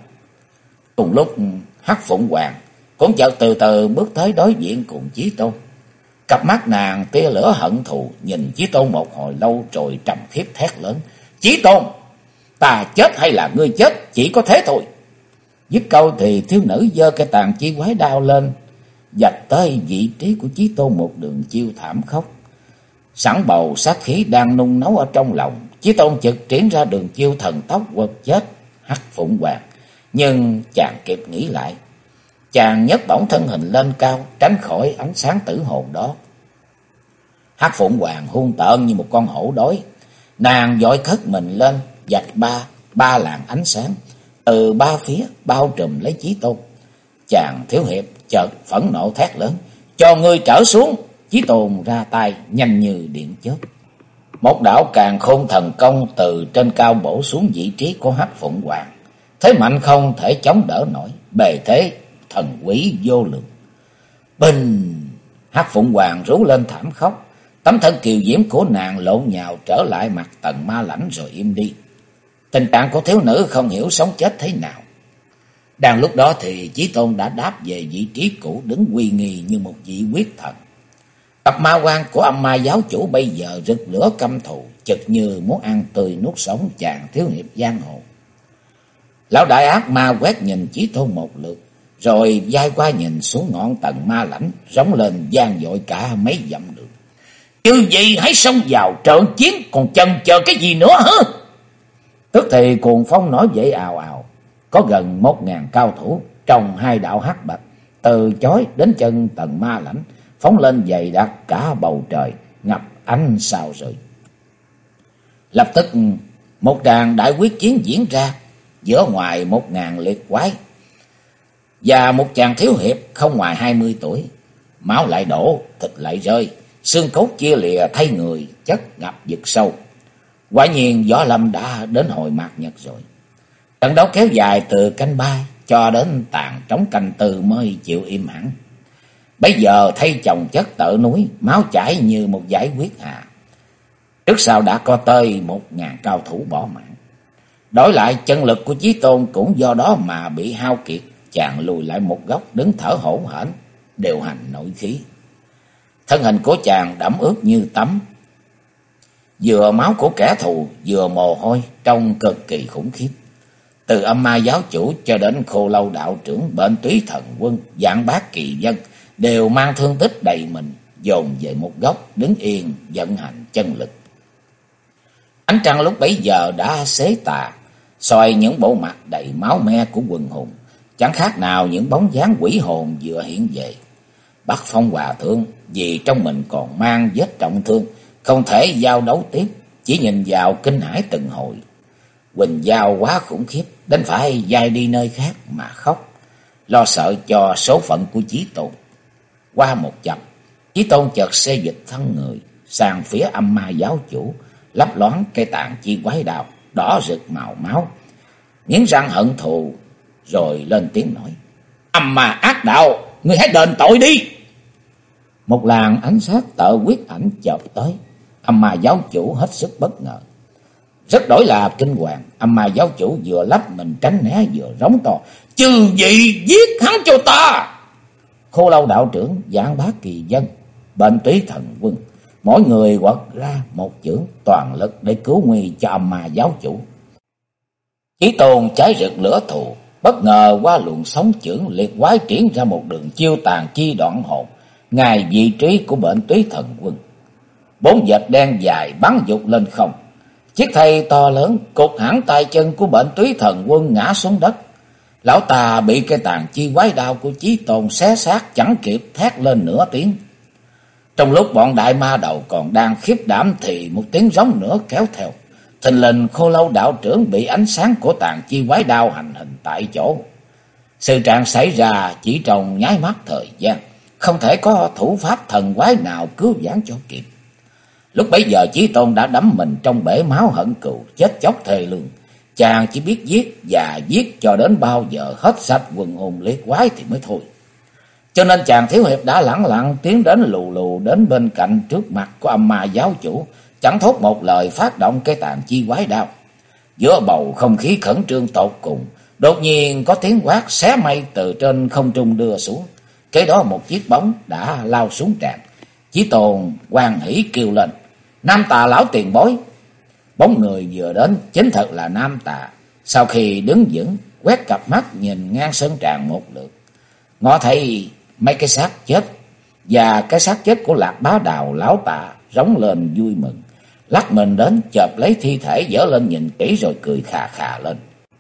Cùng lúc Hắc Phụng Hoàng cũng chợt từ từ bước tới đối diện cùng Chí Tôn. Cặp mắt nàng tia lửa hận thù, nhìn Chí Tôn một hồi lâu rồi trầm khiếp thét lớn: Chí Tôn, ta chết hay là ngươi chết, chỉ có thế thôi. Dứt câu thì thiếu nữ giơ cái tàn chi quái đao lên, vạch tới vị trí của Chí Tôn một đường chiêu thảm khốc. Sẵn bầu sát khí đang nung nấu ở trong lòng, Chí Tôn chợt triển ra đường chiêu thần tốc quật chết Hắc Phụng Hoàng. Nhưng chàng kịp nghĩ lại, chàng nhấc bổng thân hình lên cao, tránh khỏi ánh sáng tử hồn đó. Hắc Phụng Hoàng hung tợn như một con hổ đói, nàng vội khất mình lên, vạch ba làn ánh sáng từ ba phía bao trùm lấy Chí Tôn. Chàng thiếu hiệp chợt phẫn nộ thét lớn: Cho ngươi trở xuống! Chí Tôn ra tay nhanh như điện chớp. Một đạo càn khôn thần công từ trên cao bổ xuống vị trí của Hắc Phụng Hoàng, thế mạnh không thể chống đỡ nổi, bề thế thần quý vô lượng. Bình! Hắc Phụng Hoàng rú lên thảm khóc, tấm thân kiều diễm của nàng lộn nhào trở lại mặt Tần Ma Lãnh rồi im đi. Tình trạng của thiếu nữ không hiểu sống chết thế nào. Đang lúc đó thì Chí Tôn đã đáp về vị trí cũ, đứng uy nghi như một vị quyết thần. Cặp ma quan của âm ma giáo chủ bây giờ rực lửa căm thù, chực như muốn ăn tươi nuốt sống chàng thiếu hiệp giang hồ. Lão đại ác ma quét nhìn Chí Tôn một lượt, rồi vai qua nhìn xuống ngọn Tần Ma Lãnh, rống lên vang dội cả mấy dặm đường: Chứ gì hãy xông vào trận chiến, còn chần chờ cái gì nữa hả? Tức thì cuồng phong nổi dậy ào ào, có gần 1000 cao thủ trong hai đạo hắc bạch, từ chói đến chân Tần Ma Lãnh phóng lên dày đặc cả bầu trời, ngập ánh sao rơi. Lập tức một tràng đại quyết chiến diễn ra, giữa ngoài 1000 liệt quái và một chàng thiếu hiệp không ngoài 20 tuổi. Máu lại đổ, thịt lại rơi, xương cốt chia lìa thay người, chất ngập vực sâu. Quả nhiên võ lâm đã đến hồi mạt nhật rồi. Trận đấu kéo dài từ canh 3 cho đến tàn trống canh 4 mới chịu im hẳn. Bây giờ thay chồng chất tợ núi, máu chảy như một dải huyết hà. Trước sau đã có tới 1000 cao thủ bỏ mạng. Đổi lại chân lực của Chí Tôn cũng do đó mà bị hao kiệt, chàng lùi lại một góc đứng thở hổn hển, điều hành nội khí. Thân hình của chàng đẫm ướt như tắm, vừa máu của kẻ thù vừa mồ hôi, trông cực kỳ khủng khiếp. Từ âm ma giáo chủ cho đến Khô Lâu đạo trưởng, Bệnh Túy Thần Quân, Vạn Bát Kỳ Dân đều mang thương tích đầy mình, dồn về một góc đứng yên vận hành chân lực. Ánh trăng lúc bấy giờ đã xế tà, soi những bộ mặt đầy máu me của quần hùng, chẳng khác nào những bóng dáng quỷ hồn vừa hiện về. Bắc Phong Hòa Thượng vì trong mình còn mang vết trọng thương, không thể giao đấu tiếp, chỉ nhìn vào kinh hãi từng hồi. Quỳnh Giao quá khủng khiếp, đến phải dài đi nơi khác mà khóc, lo sợ cho số phận của Chí Tôn. Qua một chập, Chí Tôn chợt xê dịch thân người sang phía âm ma giáo chủ, lấp loáng cây tàn chi quái đao đỏ rực màu máu, nghiến răng hận thù rồi lên tiếng nói: Âm ma ác đạo, ngươi hãy đền tội đi! Một làn ánh sát tợ quyết ảnh chợt tới, âm ma giáo chủ hết sức bất ngờ, rất đổi là kinh hoàng. Âm ma giáo chủ vừa lách mình tránh né vừa rống to: Chư vị giết hắn cho ta! Khô Lâu đạo trưởng, Vạn Bát Kỳ Dân, Bệnh Túy Thần Quân, mỗi người quật ra một chưởng toàn lực để cứu nguy cho âm ma giáo chủ. Chí Tôn cháy rực lửa thù, bất ngờ qua luồng sóng chưởng liệt quái triển ra một đường chiêu tàn chi đoạn hồn ngay vị trí của Bệnh Túy Thần Quân. 4 vệt đen dài bắn dục lên không, chiếc thây to lớn cột hẳn tay chân của Bệnh Túy Thần Quân ngã xuống đất. Lão ta bị cây tàn chi quái đao của Chí Tôn xé xác chẳng kịp thét lên nửa tiếng. Trong lúc bọn đại ma đầu còn đang khiếp đảm thì một tiếng rống nữa kéo theo. Thình lình Khô Lâu đạo trưởng bị ánh sáng của tàn chi quái đao hành hình tại chỗ. Sự trạng xảy ra chỉ trong nháy mắt thời gian, không thể có thủ pháp thần quái nào cứu vãn cho kịp. Lúc bấy giờ Chí Tôn đã đắm mình trong bể máu hận cừu, chết chóc thê lương. Chàng chỉ biết giết và giết cho đến bao giờ hết sạch quần hồn liệt quái thì mới thôi. Cho nên chàng thiếu hiệp đã lẳng lặng tiến đến lù lù đến bên cạnh trước mặt của âm ma giáo chủ, chẳng thốt một lời phát động cái tàn chi quái đao. Giữa bầu không khí khẩn trương tột cùng, đột nhiên có tiếng quát xé mây từ trên không trung đưa xuống. Kế đó một chiếc bóng đã lao xuống tràn, Chí Tôn hoan hỉ kêu lên: Nam Tà lão tiền bối! Bóng người vừa đến chính thật là Nam Tà. Sau khi đứng vững, quét cặp mắt nhìn ngang sân tràng một lượt, ngó thấy mấy cái xác chết và cái xác chết của Lạc Bá Đào, lão Tà rống lên vui mừng, lắc mình đến chộp lấy thi thể dở lên nhìn kỹ rồi cười khà khà lên.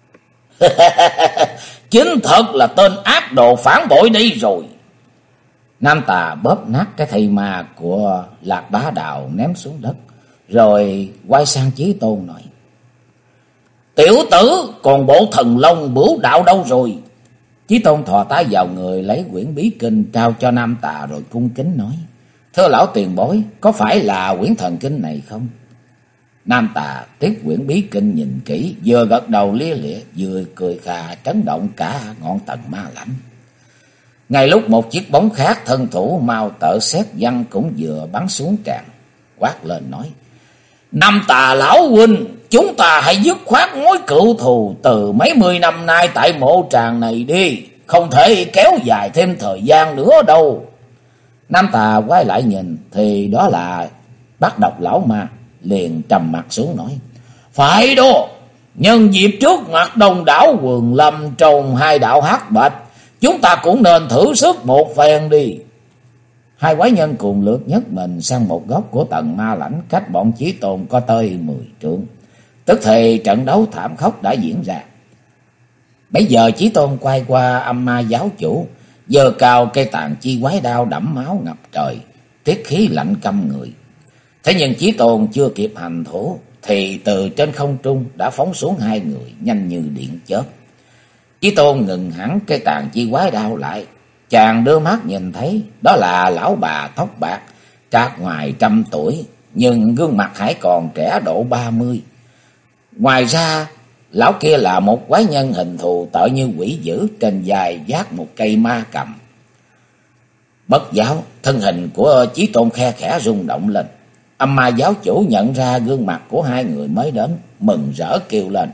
Chính thật là tên ác đồ phản bội đây rồi. Nam Tà bóp nát cái thây ma của Lạc Bá Đào ném xuống đất, rồi quay sang Chí Tôn nói: Tiểu tử, còn bộ thần long bửu đạo đâu rồi? Chí Tôn thò tay vào người lấy quyển bí kinh trao cho Nam Tà rồi cung kính nói: Thưa lão tiền bối, có phải là quyển thần kinh này không? Nam Tà tiếp quyển bí kinh nhìn kỹ, vừa gật đầu lia lịa, vừa cười khà chấn động cả ngọn Tần Ma Lãnh. Ngay lúc một chiếc bóng khác thân thủ mau tợ xét văn cũng vừa bắn xuống tràng, quát lên nói: Nam Tà lão huynh, chúng ta hãy dứt khoát mối cựu thù từ mấy mươi năm nay tại mộ tràng này đi, không thể kéo dài thêm thời gian nữa đâu. Nam Tà quay lại nhìn thì đó là Bát Độc lão ma, liền trầm mặt xuống nói: Phải đó, nhân dịp trước mặt đông đảo quần lâm trong hai đạo hắc bạch, chúng ta cũng nên thử sức một phen đi. Hai quái nhân cùng lượt nhấc mình sang một góc của Tần Ma Lãnh, cách bọn Chí Tôn có tới 10 trượng. Tức thì trận đấu thảm khốc đã diễn ra. Bây giờ Chí Tôn quay qua Âm Ma giáo chủ, giơ cao cây tàn chi quái đao đẫm máu ngập trời, tiết khí lạnh căm người. Thế nhưng Chí Tôn chưa kịp hành thổ thì từ trên không trung đã phóng xuống hai người nhanh như điện chớp. Chí Tôn ngừng hẳn cây tàn chi quái đao lại, chàng đưa mắt nhìn thấy đó là lão bà tóc bạc, trạc ngoài 100 tuổi, nhưng gương mặt hãy còn trẻ độ 30. Ngoài ra, lão kia là một quái nhân hình thù tợ như quỷ dữ, trên vai vác một cây ma cầm. Bất giáo, thân hình của Chí Tôn khe khẽ rung động lên. Âm Ma giáo chủ nhận ra gương mặt của hai người mới đến, mừng rỡ kêu lên: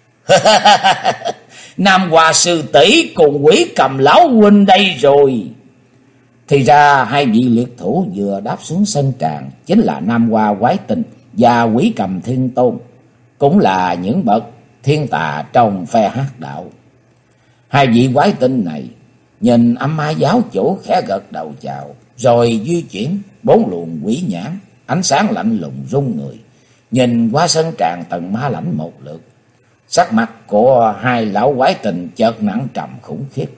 Nam Hoa sư tỷ cùng quỷ cầm lão huynh đây rồi. Thì ra hai vị liệt thủ vừa đáp xuống sân tràng chính là Nam Hoa quái tinh và quỷ cầm thiên tôn, cũng là những bậc thiên tà trong phe hắc đạo. Hai vị quái tinh này nhìn Âm Ma giáo chủ khẽ gật đầu chào, rồi di chuyển 4 luồng quỷ nhãn, ánh sáng lạnh lùng rung người, nhìn qua sân tràng Tần Ma Lãnh một lượt. Sắc mặt của hai lão quái tinh chợt nặng trầm khủng khiếp.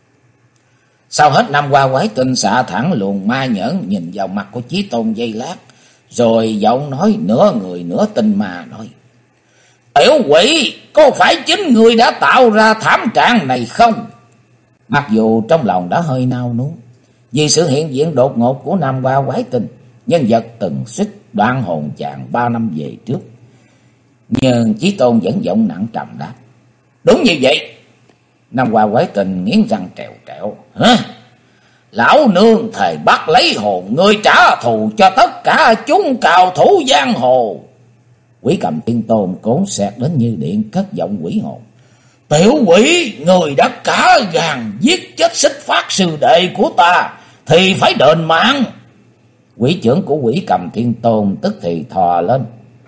Sau hết Nam Hoa quái tinh xạ thẳng luồng ma nhẫn nhìn vào mặt của Chí Tôn giây lát, rồi giọng nói nửa người nửa tinh ma nói: Tiểu quỷ, có phải chính người đã tạo ra thảm trạng này không? Mặc dù trong lòng đã hơi nao nuốt vì sự hiện diện đột ngột của Nam Hoa quái tinh, nhân vật từng suýt đoạn hồn chàng 3 năm về trước, nhưng Chí Tôn vẫn giọng nặng trầm đáp: Đúng như vậy. Nam Hoa quái tinh nghiến răng trèo trẹo: Hả? Lão nương thề bắt lấy hồn ngươi trả thù cho tất cả chúng cao thủ giang hồ. Quỷ cầm thiên tôn cố xẹt đến như điện, cất giọng quỷ hồn: Tiểu quỷ, người đã cả gan giết chết Xích Phát sư đệ của ta thì phải đền mạng. Quỷ trưởng của quỷ cầm thiên tôn tức thì thò lên,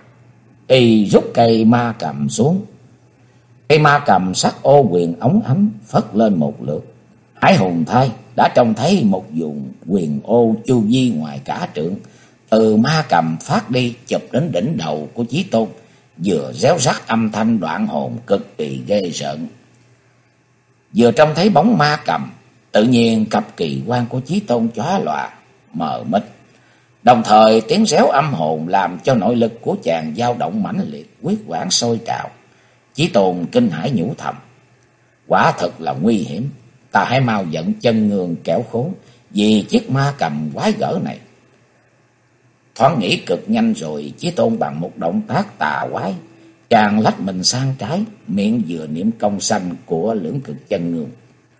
y rút cây ma cầm xuống. Cây ma cầm sắc ô quyền óng ánh phất lên một lượt. Hải hùng thai đã trông thấy một vùng quyền ô chu vi ngoài cả trượng, từ ma cầm phát đi chụp đến đỉnh đầu của Chí Tôn, vừa réo rắt âm thanh đoạn hồn cực kỳ ghê rợn. Vừa trông thấy bóng ma cầm, tự nhiên cặp kỳ quan của Chí Tôn chóa lòa mờ mịt. Đồng thời tiếng réo âm hồn làm cho nội lực của chàng dao động mãnh liệt, huyết quản sôi trào. Chí Tôn kinh hãi nhủ thầm: Quả thật là nguy hiểm, ta hãy mau dẫn chân ngương kẻo khốn vì chiếc ma cầm quái gở này. Thoáng nghĩ cực nhanh rồi, Chí Tôn bằng một động tác tà quái, chàng lách mình sang trái, miệng vừa niệm công sanh của lưỡng cực chân ngương,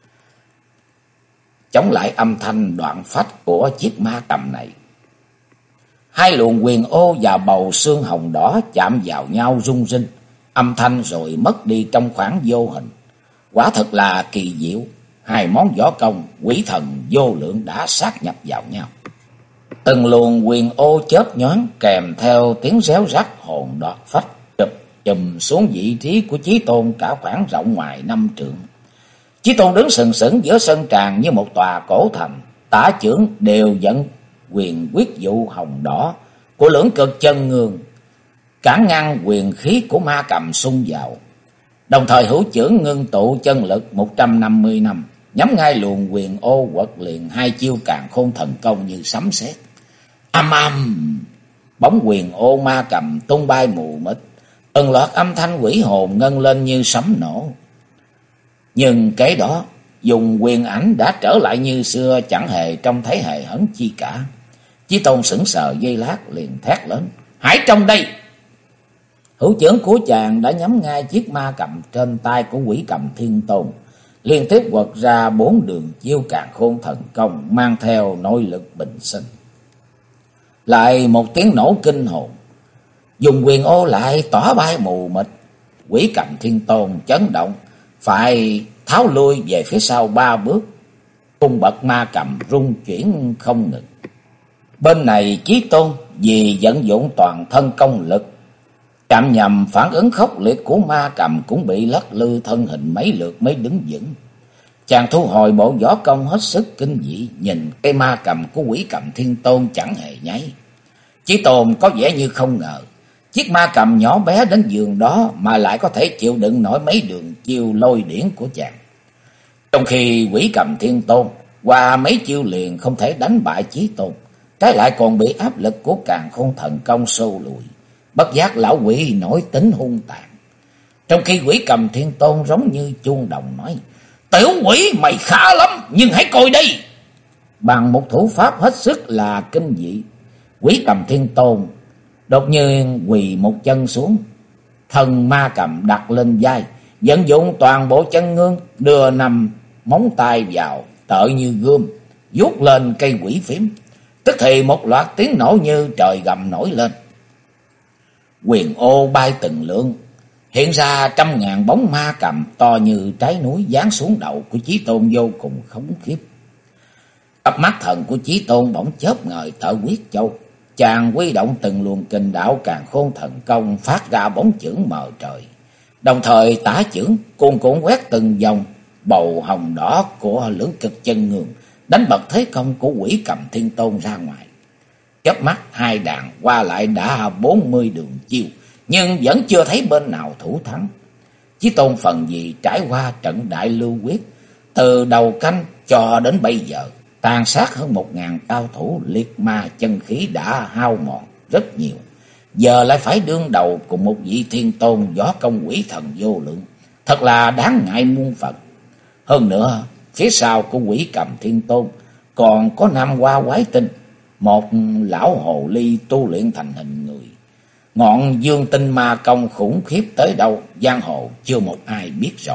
chống lại âm thanh đoạn phách của chiếc ma cầm này. Hai luồng quyền ô và bầu xương hồng đỏ chạm vào nhau rung rinh, âm thanh rồi mất đi trong khoảng vô hình. Quả thật là kỳ diệu, hai món võ công quỷ thần vô lượng đã sát nhập vào nhau. Từng luồng quyền ô chớp nhoáng kèm theo tiếng réo rắt hồn đoạt phách chụp chùm xuống vị trí của Chí Tôn cả khoảng rộng ngoài 5 trượng. Chí Tôn đứng sừng sững giữa sân tràng như một tòa cổ thành, tả chưởng đều dẫn quyền quyết dụ hồng đỏ của lưỡng cực chân ngương, cản ngăn quyền khí của ma cầm xung vào. Đồng thời hữu chưởng ngưng tụ chân lực 150 năm, nhắm ngay luồng quyền ô quật liền hai chiêu càn khôn thần công như sấm sét. Âm âm, bóng quyền ô ma cầm tung bay mù mịt, từng loạt âm thanh quỷ hồn ngân lên như sấm nổ. Nhưng kế đó, dùng quyền ảnh đã trở lại như xưa, chẳng hề trông thấy hề hấn chi cả. Chí Tôn sững sờ giây lát liền thét lớn: "Hãy trong đây!" Hữu chưởng của chàng đã nhắm ngay chiếc ma cầm trên tay của Quỷ Cầm Thiên Tôn, liên tiếp quật ra 4 đường chiêu càn khôn thần công mang theo nội lực bình sinh. Lại một tiếng nổ kinh hồn, dùng quyền ô lại tỏa bay mù mịt. Quỷ Cầm Thiên Tôn chấn động, phải tháo lui về phía sau 3 bước. Cung bậc ma cầm rung chuyển không ngừng. Bên này Chí Tôn vì vận dụng toàn thân công lực, chạm nhầm phản ứng khốc liệt của ma cầm cũng bị lắc lư thân hình mấy lượt mới đứng vững. Chàng thu hồi bộ võ công hết sức kinh dị, nhìn cây ma cầm của Quỷ Cầm Thiên Tôn chẳng hề nháy. Chí Tôn có vẻ như không ngờ chiếc ma cầm nhỏ bé đến giường đó mà lại có thể chịu đựng nổi mấy đường chiêu lôi điển của chàng. Trong khi Quỷ Cầm Thiên Tôn qua mấy chiêu liền không thể đánh bại Chí Tôn, trái lại còn bị áp lực của càn khôn thần công xô lùi. Bất giác lão quỷ nổi tính hung tàn. Trong khi Quỷ Cầm Thiên Tôn giống như chuông đồng nói: "Tiểu quỷ mày khá lắm, nhưng hãy coi đây!" Bằng một thủ pháp hết sức là kinh dị, Quỷ Cầm Thiên Tôn đột nhiên quỳ một chân xuống, thân ma cầm đặt lên vai, vận dụng toàn bộ chân ngương, đưa 5 móng tay vào tợ như gươm, vuốt lên cây quỷ phím. Tức thì một loạt tiếng nổ như trời gầm nổi lên. Quyền ô bay từng lượng, hiện ra 100.000 bóng ma cầm to như trái núi giáng xuống đầu của Chí Tôn vô cùng khủng khiếp. Cặp mắt thần của Chí Tôn bỗng chớp ngời thở quyết châu. Chàng huy động từng luồng kình đạo càn khôn thần công phát ra bóng chưởng mờ trời. Đồng thời tả chưởng cuồn cuộn quét từng vòng bầu hồng đỏ của lưỡng cực chân ngương, đánh bật thế công của Quỷ Cầm Thiên Tôn ra ngoài. Chớp mắt hai đàn qua lại đã 40 đường chiêu, nhưng vẫn chưa thấy bên nào thủ thắng. Chí Tôn phần gì trải qua trận đại lưu quyết, từ đầu canh cho đến bây giờ, tàn sát hơn 1000 cao thủ, liệt ma chân khí đã hao mòn rất nhiều. Giờ lại phải đương đầu cùng một vị thiên tôn võ công quỷ thần vô lượng, thật là đáng ngại muôn phần. Hơn nữa, phía sau của Quỷ Cầm Thiên Tôn còn có Nam Hoa Quái Tinh, một lão hồ ly tu luyện thành hình người. Ngọn dương tinh ma công khủng khiếp tới đâu, giang hồ chưa một ai biết rõ.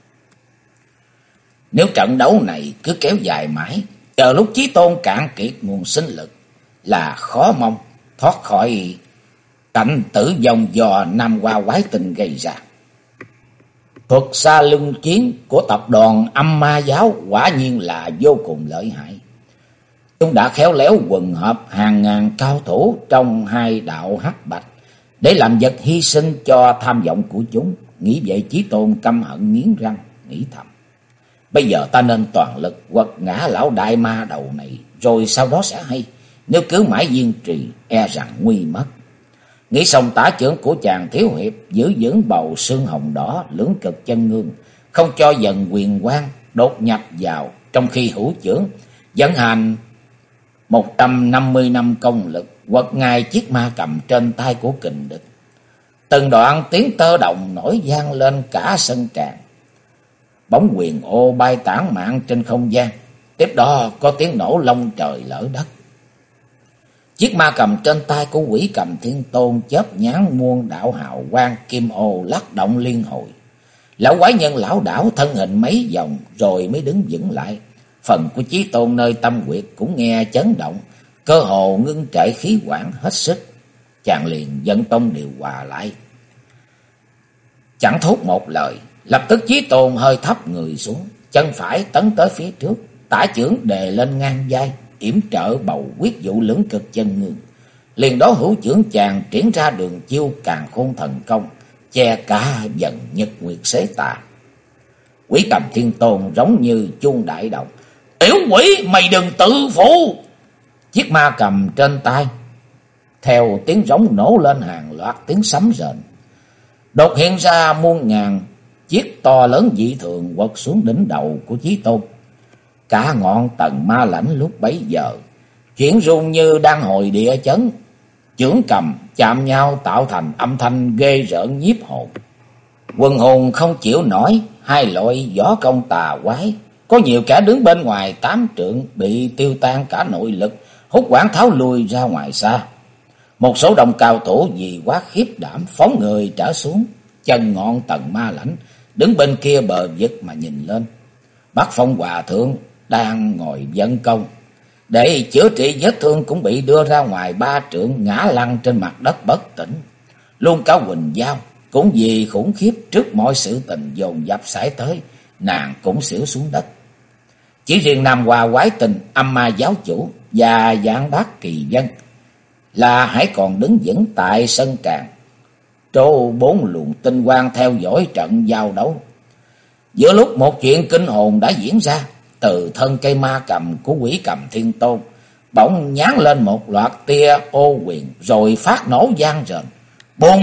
Nếu trận đấu này cứ kéo dài mãi, chờ lúc Chí Tôn cạn kiệt nguồn sinh lực, là khó mong thoát khỏi cảnh tử vong do Nam Hoa Quái Tinh gây ra. Thuật xa lưng chiến của tập đoàn Âm Ma Giáo quả nhiên là vô cùng lợi hại. Chúng đã khéo léo quần hợp hàng ngàn cao thủ trong hai đạo hắc bạch để làm vật hy sinh cho tham vọng của chúng. Nghĩ vậy Chí Tôn căm hận nghiến răng, nghĩ thầm: bây giờ ta nên toàn lực quật ngã lão đại ma đầu này, rồi sau đó sẽ hay. Nếu cứ mãi kiên trì, e rằng nguy mất. Nghĩ xong, tả chưởng của chàng thiếu hiệp giữ vững bầu xương hồng đỏ lưỡng cực chân ngương, không cho dần quyền quang đột nhập vào, trong khi hữu chưởng vận hành 150 năm công lực quật ngay chiếc ma cầm trên tay của kình địch. Từng đoạn tiếng tơ động nổi vang lên cả sân tràng. Bóng quyền ô bay tản mạn trên không gian, tiếp đó có tiếng nổ long trời lở đất. Chiếc ma cầm trên tay của Quỷ Cầm Thiên Tôn chớp nhán muôn đạo hào quang kim ô lắc động liên hồi. Lão quái nhân lão đảo thân hình mấy vòng rồi mới đứng vững lại. Phần của Chí Tôn nơi tâm huyệt cũng nghe chấn động, cơ hồ ngưng trệ khí quản hết sức. Chàng liền dẫn tông điều hòa lại, chẳng thốt một lời. Lập tức Chí Tôn hơi thấp người xuống, chân phải tấn tới phía trước, tả chưởng đề lên ngang vai, yểm trợ bầu quyết vụ lưỡng cực chân ngương. Liền đó hữu trưởng chàng triển ra đường chiêu càn khôn thần công, che cả dần nhật nguyệt xế tà. Quỷ Cầm Thiên Tôn giống như chuông đại động. Tiểu quỷ, mày đừng tự phụ! Chiếc ma cầm trên tay theo tiếng rống nổ lên hàng loạt tiếng sấm rền. Đột hiện ra muôn ngàn chiếc to lớn dị thường quật xuống đỉnh đầu của Chí Tôn. Cả ngọn tầng ma lãnh lúc bấy giờ chuyển rung như đang hồi địa chấn. Chưởng cầm chạm nhau tạo thành âm thanh ghê rợn nhiếp hồn. Quần hồn không chịu nổi hai loại võ công tà quái. Có nhiều kẻ đứng bên ngoài 8 trượng bị tiêu tan cả nội lực, hút quảng tháo lui ra ngoài xa. Một số đồng cao thủ vì quá khiếp đảm phóng người trở xuống chân ngọn tầng ma lãnh, đứng bên kia bờ vực mà nhìn lên. Bác Phong Hòa Thượng đang ngồi vận công để chữa trị vết thương cũng bị đưa ra ngoài 3 trượng, ngã lăn trên mặt đất bất tỉnh. Luôn cả Quỳnh Giao cũng vì khủng khiếp trước mọi sự tình dồn dập xảy tới, nàng cũng xỉu xuống đất. Chỉ riêng Nam Hoa Quái Tình, Âm Ma giáo chủ và Giảng Bác Kỳ Dân là hãy còn đứng vững tại sân tràng, trô 4 luồng tinh quang theo dõi trận giao đấu. Giữa lúc một chuyện kinh hồn đã diễn ra, từ thân cây ma cầm của Quỷ Cầm Thiên Tôn bỗng nhán lên một loạt tia ô quyền, rồi phát nổ vang rền. Bùng!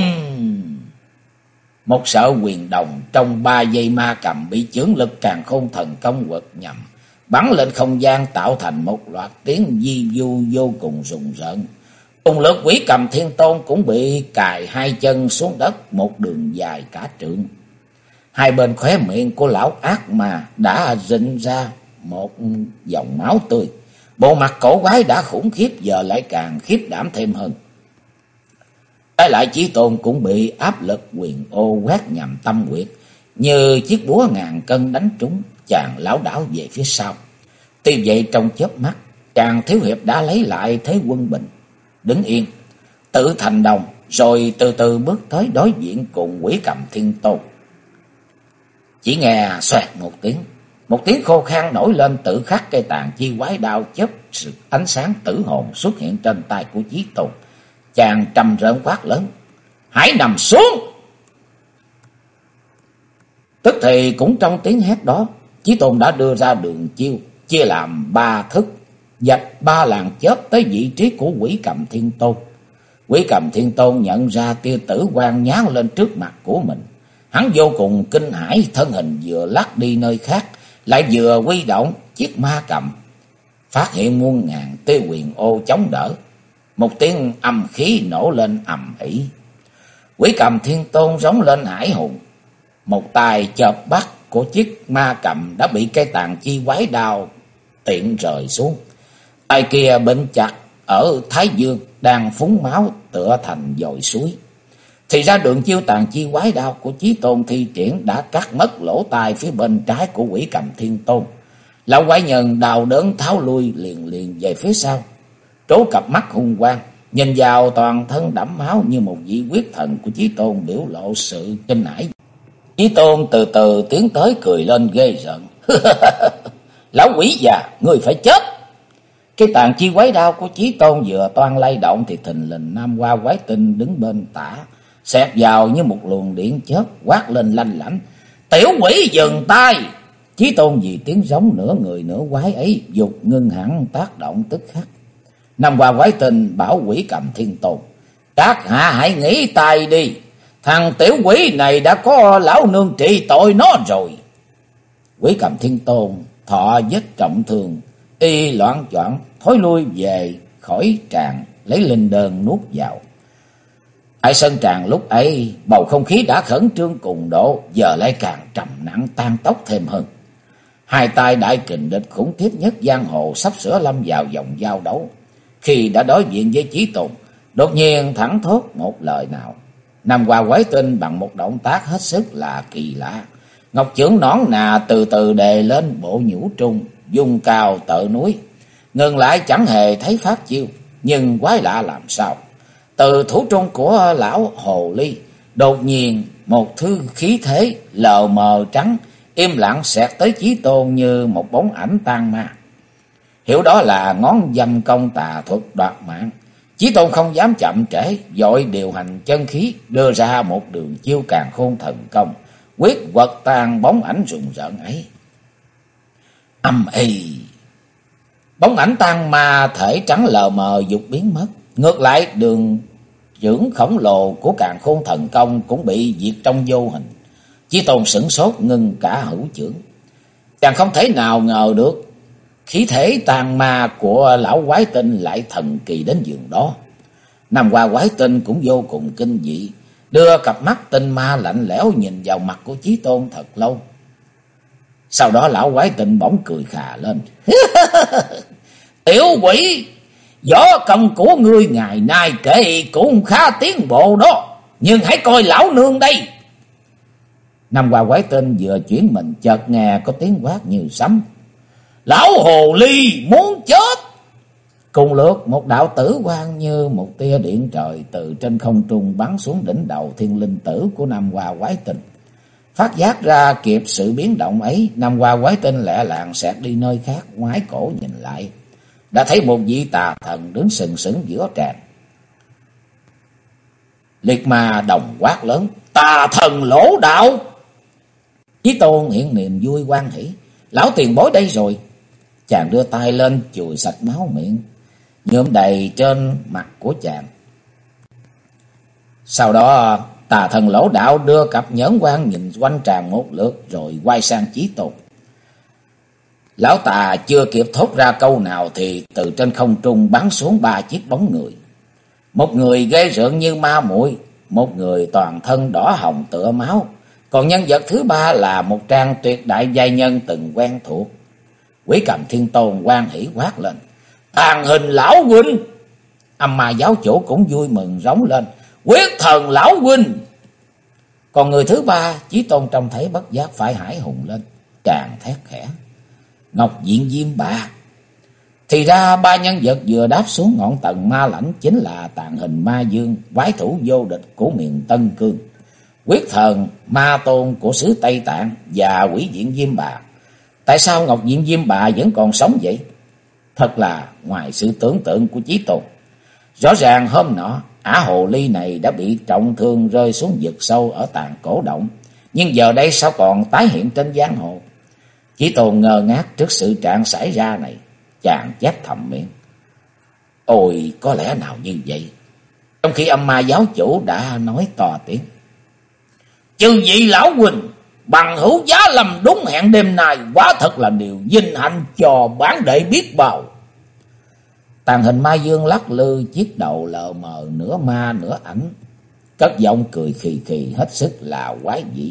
Một sợi quyền đồng trong 3 dây ma cầm bị chưởng lực càn khôn thần công quật nhằm, bắn lên không gian tạo thành một loạt tiếng di du vô cùng rùng rợn. Cùng lượt Quỷ Cầm Thiên Tôn cũng bị cài 2 chân xuống đất một đường dài cả trượng. Hai bên khóe miệng của lão ác ma đã rịn ra một dòng máu tươi. Bộ mặt cổ quái đã khủng khiếp giờ lại càng khiếp đảm thêm hơn. Trái lại Chí Tôn cũng bị áp lực quyền ô quét nhằm tâm huyệt, như chiếc búa ngàn cân đánh trúng, chàng lảo đảo về phía sau. Tuy vậy trong chớp mắt, chàng thiếu hiệp đã lấy lại thế quân bình, đứng yên, tự thành đồng, rồi từ từ bước tới đối diện cùng Quỷ Cầm Thiên Tôn. Chỉ nghe xoẹt một tiếng khô khan nổi lên, tự khắc cây tàn chi quái đao chớp sự ánh sáng tử hồn xuất hiện trên tay của Chí Tôn. Chàng trầm rợn quát lớn: "Hãy nằm xuống!" Tức thì cũng trong tiếng hét đó, Chí Tôn đã đưa ra đường chiêu chia làm 3 thức, dạch 3 làn chớp tới vị trí của Quỷ Cầm Thiên Tôn. Quỷ Cầm Thiên Tôn nhận ra tia tử quang nhán lên trước mặt của mình, hắn vô cùng kinh hãi, thân hình vừa lắc đi nơi khác, lại vừa huy động chiếc ma cầm, phát hiện muôn ngàn tia quyền ô chống đỡ. Một tiếng âm khí nổ lên ầm ĩ. Quỷ Cầm Thiên Tôn rống lên hải hùng, một tay chộp bắt của chiếc ma cầm đã bị cây tàn chi quái đao tiện rời xuống. Tay kia bệnh chặt ở thái dương đang phúng máu tựa thành dòng suối. Thì ra đường chiêu tàn chi quái đao của Chí Tôn thi triển đã cắt mất lỗ tai phía bên trái của Quỷ Cầm Thiên Tôn. Lão quái nhân đau đớn tháo lui liền về phía sau, trố cặp mắt hung quang nhìn vào toàn thân đẫm máu như một vị quyết thần của Chí Tôn, biểu lộ sự kinh hãi. Chí Tôn từ từ tiến tới cười lên ghê rợn: "Lão quỷ già, ngươi phải chết!" Cái tàn chi quái đao của Chí Tôn vừa toan lay động thì thình lình Nam Hoa Quái Tinh đứng bên tả, xẹt vào như một luồng điện chớp, quát lên lanh lảnh: "Tiểu quỷ dừng tay!" Chí Tôn vì tiếng giống nửa người nửa quái ấy dục ngưng hẳn tác động tức khắc. Nam Hoa Quái Tinh bảo Quỷ Cầm Thiên Tôn: "Các hạ hãy nghỉ tay đi, thằng tiểu quỷ này đã có lão nương trị tội nó rồi." Quỷ Cầm Thiên Tôn thọ vết trọng thương, y loạn choạng thối lui về khỏi tràng, lấy linh đơn nuốt vào. Tại sân tràng lúc ấy bầu không khí đã khẩn trương cùng độ, giờ lại càng trầm nặng tan tốc thêm hơn. Hai tay đại kình địch khủng khiếp nhất giang hồ sắp sửa lâm vào vòng giao đấu. Khi đã đối diện với Chí Tôn, đột nhiên thẳng thốt một lời nào. Nam Hoa Quái Tinh bằng một động tác hết sức là kỳ lạ, ngọc chưởng nõn nà từ từ đề lên bộ nhũ trung, dung cao tợ núi. Ngừng lại chẳng hề thấy phát chiêu, nhưng quái lạ làm sao, từ thủ trung của lão hồ ly đột nhiên một thứ khí thế lờ mờ trắng im lặng xẹt tới Chí Tôn như một bóng ảnh tan ma. hiểu đó là ngón dâm công tà thuật đoạt mạng. Chí Tôn không dám chậm trễ, vội điều hành chân khí, đưa ra một đường chiêu càn khôn thần công, quyết quật tan bóng ảnh rùng rợn ấy. Âm ì, bóng ảnh tan ma thể trắng lờ mờ dục biến mất. Ngược lại đường dưỡng khổng lồ của càn khôn thần công cũng bị diệt trong vô hình. Chí Tôn sửng sốt ngưng cả hữu chưởng. Chàng không thể nào ngờ được khí thể tàn ma của lão quái tinh lại thần kỳ đến giường đó. Nam Hoa quái tinh cũng vô cùng kinh dị, đưa cặp mắt tinh ma lạnh lẽo nhìn vào mặt của Chí Tôn thật lâu. Sau đó lão quái tinh bỗng cười khà lên. Tiểu quỷ, võ công của ngươi ngày nay kể cũng khá tiến bộ đó, nhưng hãy coi lão nương đây. Nam Hoa quái tinh vừa chuyển mình chợt nghe có tiếng quát như sấm. Lão hồ ly muốn chết! Cùng lúc một đạo tử quang như một tia điện trời từ trên không trung bắn xuống đỉnh đầu thiên linh tử của Nam Hoa quái tinh. Phát giác ra kịp sự biến động ấy, Nam Hoa quái tinh lẹ làng xẹt đi nơi khác, ngoái cổ nhìn lại, đã thấy một vị tà thần đứng sừng sững giữa tràng. Liệt ma đồng quát lớn, tà thần lỗ đạo! Chí Tôn hiện niềm vui hoan hỉ, lão tiền bối đây rồi. Chàng đưa tay lên chùi sạch máu miệng, nhuộm đầy trên mặt của chàng. Sau đó tà thần lỗ đạo đưa cặp nhẫn quan nhìn quanh tràng một lượt rồi quay sang Chí Tôn. Lão tà chưa kịp thốt ra câu nào thì từ trên không trung bắn xuống 3 chiếc bóng người. Một người ghê rợn như ma muội, một người toàn thân đỏ hồng tựa máu, còn nhân vật thứ ba là một trang tuyệt đại giai nhân từng quen thuộc. Quỷ Cầm Thiên Tôn hoan hỉ quát lên, tàn hình lão huynh! Âm Ma giáo chủ cũng vui mừng rống lên, quyết thần lão huynh! Còn người thứ ba, Chí Tôn trông thấy bất giác phải hãi hùng lên, chàng thét khẽ, Ngọc Diện Diêm Bà! Thì ra 3 nhân vật vừa đáp xuống ngọn tầng ma lãnh chính là Tàn Hình Ma Dương, quái thủ vô địch của miền Tân Cương, Quyết Thần Ma Tôn của xứ Tây Tạng và Quỷ Diện Diêm Bà. Tại sao Ngọc Diện Diêm Bà vẫn còn sống vậy? Thật là ngoài sự tưởng tượng của Chí Tôn. Rõ ràng hôm nọ ả hồ ly này đã bị trọng thương rơi xuống vực sâu ở Tàn Cổ Động, nhưng giờ đây sao còn tái hiện trên giang hồ? Chí Tôn ngơ ngác trước sự trạng xảy ra này, chàng chép thầm miệng, ôi có lẽ nào như vậy. Trong khi Âm Ma giáo chủ đã nói to tiếng, chư vị lão huynh, bằng hữu giá lâm đúng hẹn đêm nay, quá thật là điều vinh hạnh cho bản đệ biết bao. Tàn Hình Ma Dương lắc lư chiếc đầu lờ mờ nửa ma nửa ảnh, cất giọng cười khì khì hết sức là quái dị.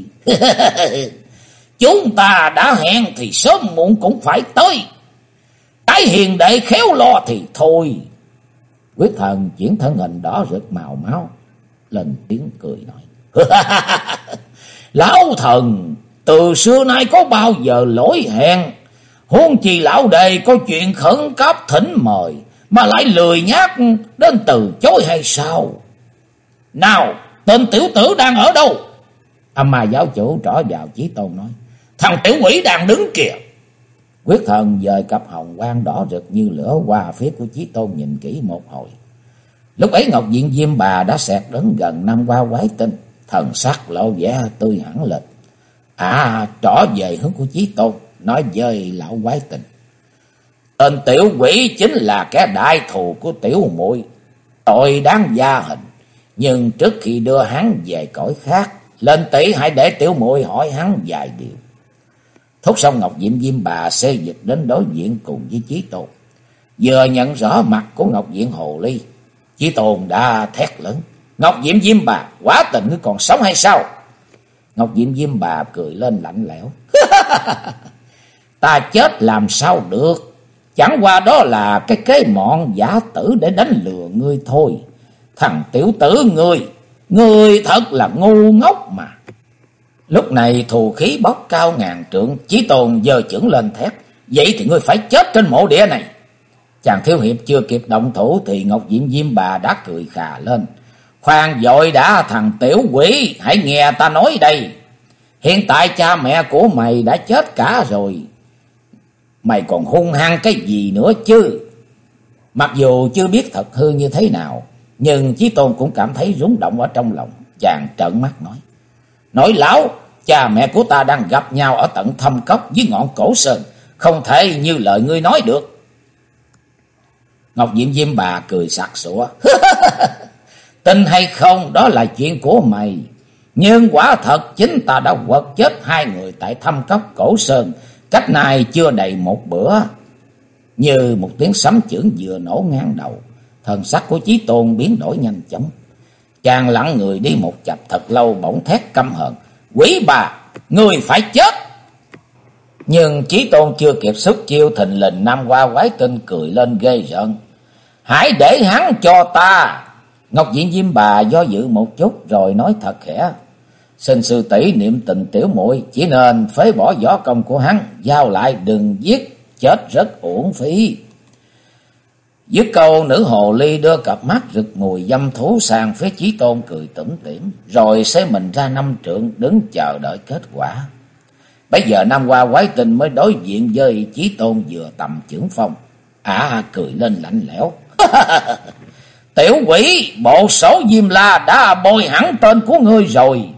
Chúng ta đã hẹn thì sớm muộn cũng phải tới, cái hiền đệ khéo lo thì thôi. Quyết Thần chuyển thân hình đỏ rực màu máu lên tiếng cười nói, lão thần từ xưa nay có bao giờ lỗi hẹn, huống chi lão đệ có chuyện khẩn cấp thỉnh mời mà lại lười nhác đến từ chối hay sao? Nào, tên tiểu tử đang ở đâu? Âm Ma giáo chủ trỏ vào Chí Tôn nói, thằng tiểu quỷ đang đứng kìa. Quyết Thần dời cặp hồng quang đỏ rực như lửa qua phía của Chí Tôn nhìn kỹ một hồi. Lúc ấy Ngọc Diện Diêm Bà đã xẹt đến gần Nam Hoa quái tinh, thần sắc lộ vẻ tươi hẳn lên. Trỏ về hướng của Chí Tôn, nói với lão quái tinh, tên tiểu quỷ chính là kẻ đại thù của tiểu muội, tội đáng gia hình, nhưng trước khi đưa hắn về cõi khác, lên tỷ hãy để tiểu muội hỏi hắn vài điều. Thốt xong Ngọc Diện Diêm Bà xê dịch đến đối diện cùng với Chí Tôn. Vừa nhận rõ mặt của Ngọc Diện hồ ly, Chí Tôn đã thét lớn, Ngọc Diện Diêm Bà, quả tình ngươi còn sống hay sao? Ngọc Diện Diêm Bà cười lên lạnh lẽo, ta chết làm sao được, chẳng qua đó là cái kế mọn giả tử để đánh lừa ngươi thôi. Thằng tiểu tử ngươi thật là ngu ngốc mà. Lúc này thù khí bốc cao ngàn trượng, Chí Tôn giơ chưởng lên thét, vậy thì ngươi phải chết trên mộ địa này. Chàng thiếu hiệp chưa kịp động thủ thì Ngọc Diện Diêm Bà đã cười khà lên, khoan vội đã thằng tiểu quỷ, hãy nghe ta nói đây. Hiện tại cha mẹ của mày đã chết cả rồi, mày còn hung hăng cái gì nữa chứ? Mặc dù chưa biết thật hư như thế nào, nhưng Chí Tôn cũng cảm thấy rúng động ở trong lòng. Chàng trợn mắt nói: Nói láo, cha mẹ của ta đang gặp nhau ở tận thâm cốc dưới ngọn cổ sơn, không thể như lời ngươi nói được. Ngọc Diệm Diêm Bà cười sặc sụa: Tin hay không đó là chuyện của mày, nhưng quả thật chính ta đã quật chết hai người tại thâm cốc cổ sơn cách này chưa đầy một bữa. Như một tiếng sấm chưởng vừa nổ ngang đầu, thần sắc của Chí Tôn biến đổi nhanh chóng. Chàng lặng người đi một chập thật lâu, bỗng thét căm hờn: Quỷ bà, người phải chết! Nhưng Chí Tôn chưa kịp xuất chiêu, thình lình Nam Hoa Quái Tinh cười lên ghê rợn: Hãy để hắn cho ta! Ngọc Diệm Diêm Bà do dự một chút rồi nói thật khẽ: Xin sư tỷ niệm tình tiểu muội, chỉ nên phế bỏ võ công của hắn, giao lại đừng giết, chết rất uổng phí. Dứt câu, nữ hồ ly đưa cặp mắt rực mùi dâm thú sang phía Chí Tôn cười tủm tỉm, rồi xé mình ra 5 trượng đứng chờ đợi kết quả. Bây giờ Nam Hoa Quái Tinh mới đối diện với Chí Tôn vừa tầm chưởng phong. Cười lên lạnh lẽo: Tiểu quỷ, bộ sổ Diêm La đã bôi hẳn tên của ngươi rồi.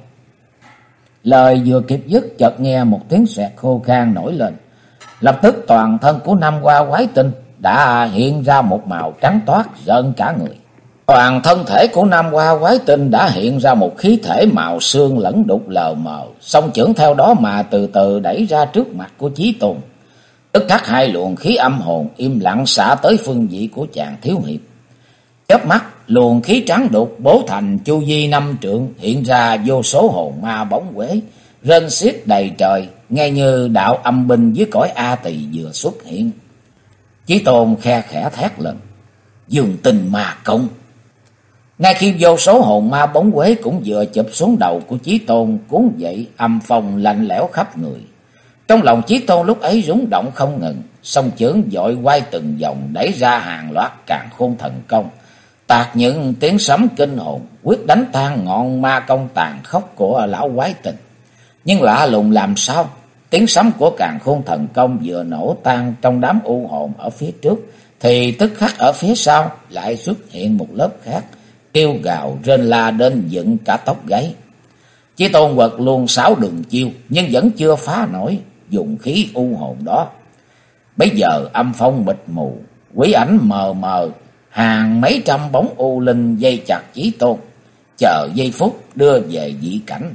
Lời vừa kịp dứt, chợt nghe một tiếng xoẹt khô khan nổi lên. Lập tức toàn thân của Nam Hoa Quái Tinh đã hiện ra một màu trắng toát rợn cả người. Toàn thân thể của Nam Hoa Quái Tinh đã hiện ra một khí thể màu xương lẫn đục lờ mờ, song chưởng theo đó mà từ từ đẩy ra trước mặt của Chí Tôn. Tức khắc hai luồng khí âm hồn im lặng xả tới phương vị của chàng thiếu hiệp. Chớp mắt, luồng khí trắng đục bố thành chu vi 5 trượng, hiện ra vô số hồn ma bóng quế rên xiết đầy trời, nghe như đạo âm binh dưới cõi A Tỳ vừa xuất hiện. Chí Tôn khe khẽ thét lên: Dương Tinh Ma Công! Ngay khi vô số hồn ma bóng quế cũng vừa chụp xuống đầu của Chí Tôn, cuốn dậy âm phong lạnh lẽo khắp người. Trong lòng Chí Tôn lúc ấy rung động không ngừng, song chưởng vội quay từng vòng đẩy ra hàng loạt càn khôn thần công, tạc những tiếng sấm kinh hồn, quyết đánh tan ngọn ma công tàn khốc của lão Quái Tinh. Nhưng lạ lùng làm sao, tiếng sấm của càn khôn thần công vừa nổ tan trong đám u hồn ở phía trước, thì tức khắc ở phía sau lại xuất hiện một lớp khác, kêu gào rên la đến dựng cả tóc gáy. Chí Tôn quật luôn 6 đường chiêu, nhưng vẫn chưa phá nổi dùng khí u hồn đó. Bây giờ âm phong mịt mù, quỷ ảnh mờ mờ, hàng mấy trăm bóng u linh dây chặt Chí Tôn, chờ giây phút đưa về dị cảnh.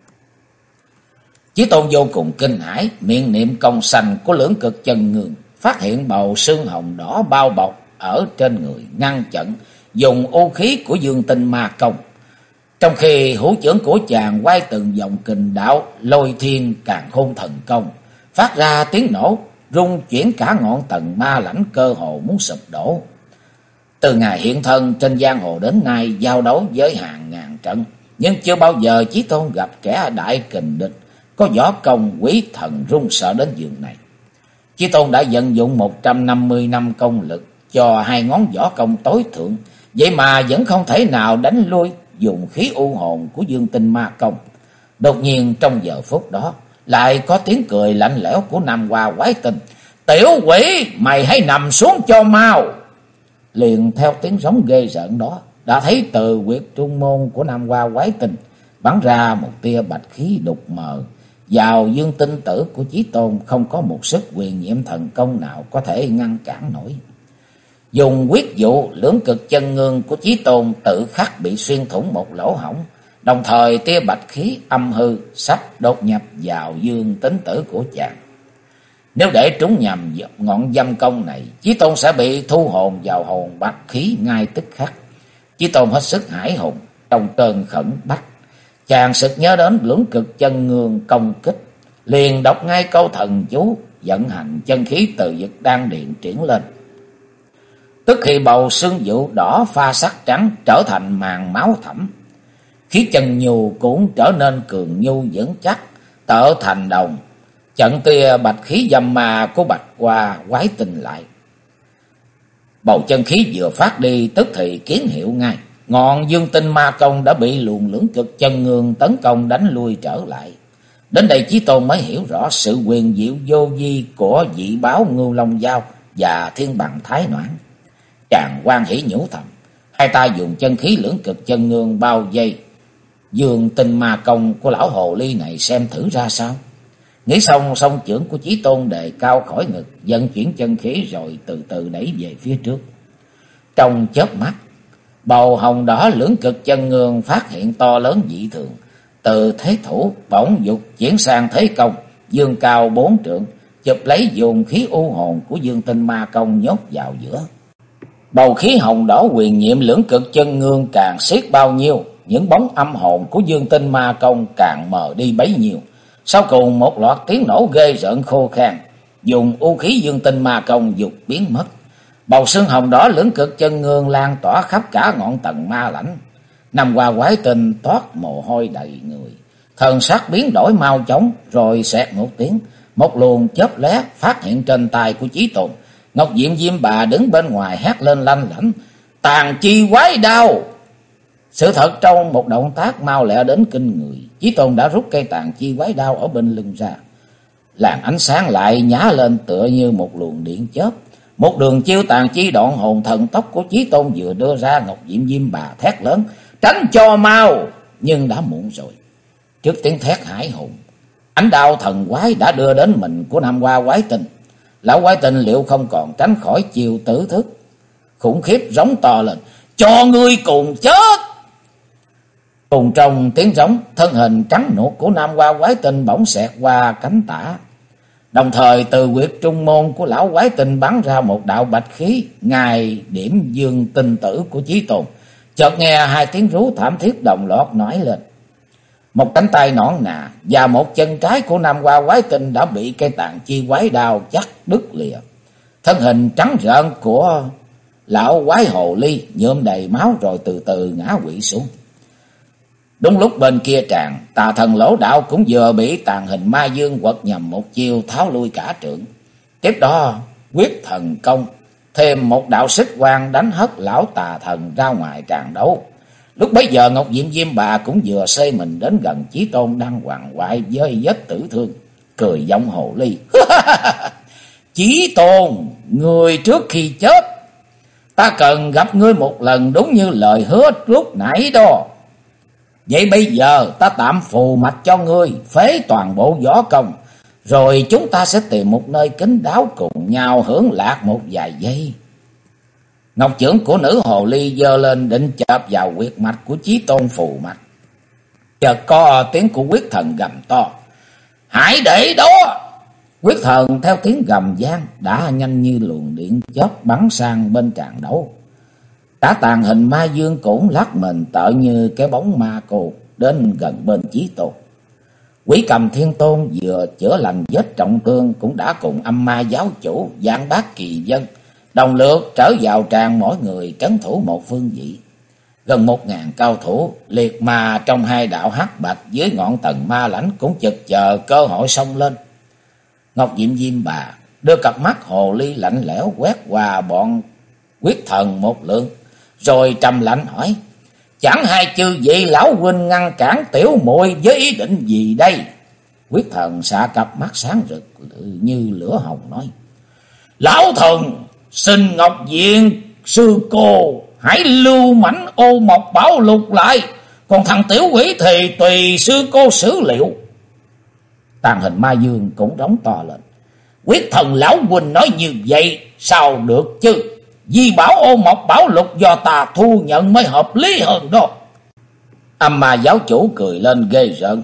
Chí Tôn vô cùng kinh hãi, miệng niệm công sanh của Lưỡng Cực Chân Ngương, phát hiện bầu xương hồng đỏ bao bọc ở trên người, ngăn chặn dùng ô khí của Dương Tinh Ma Công. Trong khi hữu chưởng của chàng quay từng vòng kình đạo Lôi Thiên Càn Khôn Thần Công, phát ra tiếng nổ, rung chuyển cả ngọn tầng ma lãnh cơ hồ muốn sụp đổ. Từ ngày hiện thân trên giang hồ đến nay, giao đấu với hàng ngàn trận, nhưng chưa bao giờ Chí Tôn gặp kẻ đại kình địch có võ công quý thần run sợ đến giường này. Chí Tôn đã vận dụng 150 năm công lực cho hai ngón võ công tối thượng, vậy mà vẫn không thể nào đánh lui dùng khí u hồn của Dương Tinh Ma Công. Đột nhiên trong giờ phút đó, lại có tiếng cười lạnh lẽo của Nam Hoa Quái Tinh: Tiểu quỷ, mày hãy nằm xuống cho mau! Liền theo tiếng giống ghê rợn đó, đã thấy từ huyệt trung môn của Nam Hoa Quái Tinh bắn ra một tia bạch khí đục mờ vào dương tinh tử của Chí Tôn, không có một sức quyền nhiệm thần công nào có thể ngăn cản nổi. Dùng quyết dụ Lưỡng Cực Chân Ngương của Chí Tôn tự khắc bị xuyên thủng một lỗ hổng, đồng thời tia bạch khí âm hư sắp đột nhập vào dương tính tử của chàng. Nếu để trúng nhầm ngọn dâm công này, Chí Tôn sẽ bị thu hồn vào hồn bạch khí ngay tức khắc. Chí Tôn hết sức hải hùng, trong cơn khẩn bách, chàng sực nhớ đến Lưỡng Cực Chân Ngương công kích, liền đọc ngay câu thần chú, vận hành chân khí từ vực đan điền triển lên. Tức khi bầu xương vụ đỏ pha sắc trắng trở thành màn máu thẫm, khí chân nhu cũng trở nên cường nhu vững chắc, tợ thành đồng, chặn tia bạch khí dâm ma của Bạch Hoa Quái Tinh lại. Bầu chân khí vừa phát đi, tức thì kiến hiệu ngay, ngọn Dương Tinh Ma Công đã bị luồng Lưỡng Cực Chân Ngương tấn công đánh lui trở lại. Đến đây Chí Tôn mới hiểu rõ sự quyền diệu vô vi của dị báo Ngưu Long Dao và Thiên Bằng Thái Noãn. Chàng hoan hỉ nhủ thầm, hai tay dùng chân khí lưỡng cực chân ngương bao vây Dương Tinh Ma Công của lão hồ ly này xem thử ra sao. Nghĩ xong, song chưởng của Chí Tôn đề cao khỏi ngực, vận chuyển chân khí rồi từ từ đẩy về phía trước. Trong chớp mắt, bầu hồng đỏ lưỡng cực chân ngương phát hiện to lớn dị thường, từ thế thủ bỗng dục chuyển sang thế công, dương cao 4 trượng, chụp lấy dùng khí u hồn của Dương Tinh Ma Công nhốt vào giữa. Bầu khí hồng đỏ quyền nhiệm lưỡng cực chân ngương càng siết bao nhiêu, những bóng âm hồn của Dương Tinh Ma Công càng mờ đi bấy nhiêu. Sau cùng một loạt tiếng nổ ghê rợn khô khan, dùng u khí Dương Tinh Ma Công dục biến mất. Bầu xương hồng đỏ lưỡng cực chân ngương lan tỏa khắp cả ngọn tầng ma lãnh. Năm qua quái tinh toát mồ hôi đầy người, thần sắc biến đổi mau chóng, rồi xẹt một tiếng, một luồng chớp lóe phát hiện trên tay của Chí Tôn. Ngọc Diệm Diêm Bà đứng bên ngoài hét lên lanh lảnh, tàn chi quái đao. Sự thật trong một động tác mau lẹ đến kinh người, Chí Tôn đã rút cây tàn chi quái đao ở bên lưng ra. Làn ánh sáng lại nhá lên tựa như một luồng điện chớp. Một đường chiêu tàn chi đoạn hồn thần tốc của Chí Tôn vừa đưa ra, Ngọc Diệm Diêm Bà thét lớn, tránh cho mau, nhưng đã muộn rồi. Trước tiếng thét hải hùng, ánh đao thần quái đã đưa đến mình của Nam Hoa Quái Tinh. Lão Quái Tinh liệu không còn tránh khỏi chiêu tử thức, khủng khiếp rống to lên, cho ngươi cùng chết. Cùng trong tiếng rống, thân hình trắng nuột của Nam Hoa Quái Tinh bỗng xẹt qua cánh tả. Đồng thời từ huyệt trung môn của lão Quái Tinh bắn ra một đạo bạch khí, ngài điểm Dương Tinh tử của Chí Tôn. Chợt nghe hai tiếng rú thảm thiết đồng loạt nổi lên. Một cánh tay nõn nà và một chân trái của Nam Hoa Quái Tinh đã bị cây tàn chi quái đao chắc đứt lìa. Thân hình trắng rợn của lão quái hồ ly nhuộm đầy máu rồi từ từ ngã quỵ xuống. Đúng lúc bên kia tràng, Tà Thần Lỗ Đạo cũng vừa bị tàn hình ma dương quật nhầm một chiêu tháo lui cả trượng. Tiếp đó quyết thần công thêm một đạo xích quang đánh hất lão tà thần ra ngoài tràng đấu. Lúc bấy giờ Ngọc Diệm Diêm Bà cũng vừa xê mình đến gần Chí Tôn đang hoàng hoại với vết tử thương, cười giọng hồ ly. Chí Tôn, người trước khi chết, ta cần gặp ngươi một lần đúng như lời hứa lúc nãy đó. Vậy bây giờ ta tạm phù mạch cho ngươi, phế toàn bộ võ công, rồi chúng ta sẽ tìm một nơi kín đáo cùng nhau hưởng lạc một vài giây. Ngọc chưởng của nữ hồ ly giơ lên định chộp vào huyệt mạch của Chí Tôn phù mạch. Chợt có tiếng của quyết thần gầm to, hãy để đó. Quyết thần theo tiếng gầm vang đã nhanh như luồng điện chớp bắn sang bên tràng đấu. Cả tàn hình ma dương cũng lắc mình tợ như cái bóng ma cô đến gần bên Chí Tôn. Quỷ Cầm Thiên Tôn vừa chữa lành vết trọng thương cũng đã cùng âm ma giáo chủ Giảng Bác Kỳ Dân đồng lượt trở vào tràng, mỗi người trấn thủ một phương vị. Gần 1000 cao thủ liệt ma trong hai đạo hắc bạch dưới ngọn tầng ma lãnh cũng chực chờ cơ hội xông lên. Ngọc Diệm Diêm Bà đưa cặp mắt hồ ly lạnh lẽo quét qua bọn quyết thần một lượt, rồi trầm lạnh hỏi, chẳng hai chư vị lão huynh ngăn cản tiểu muội với ý định gì đây? Quyết thần xạ cặp mắt sáng rực như lửa hồng nói, lão thần xin Ngọc Diện sư cô hãy lưu mảnh ô mộc bảo lục lại, còn thằng tiểu quỷ thì tùy sư cô xử liệu. Tàn hình ma dương cũng rống to lên, quyết thần lão huynh nói như vậy sao được chứ? Di bảo ô mộc bảo lục do ta thu nhận mới hợp lý hơn đó. Âm ma giáo chủ cười lên ghê rợn.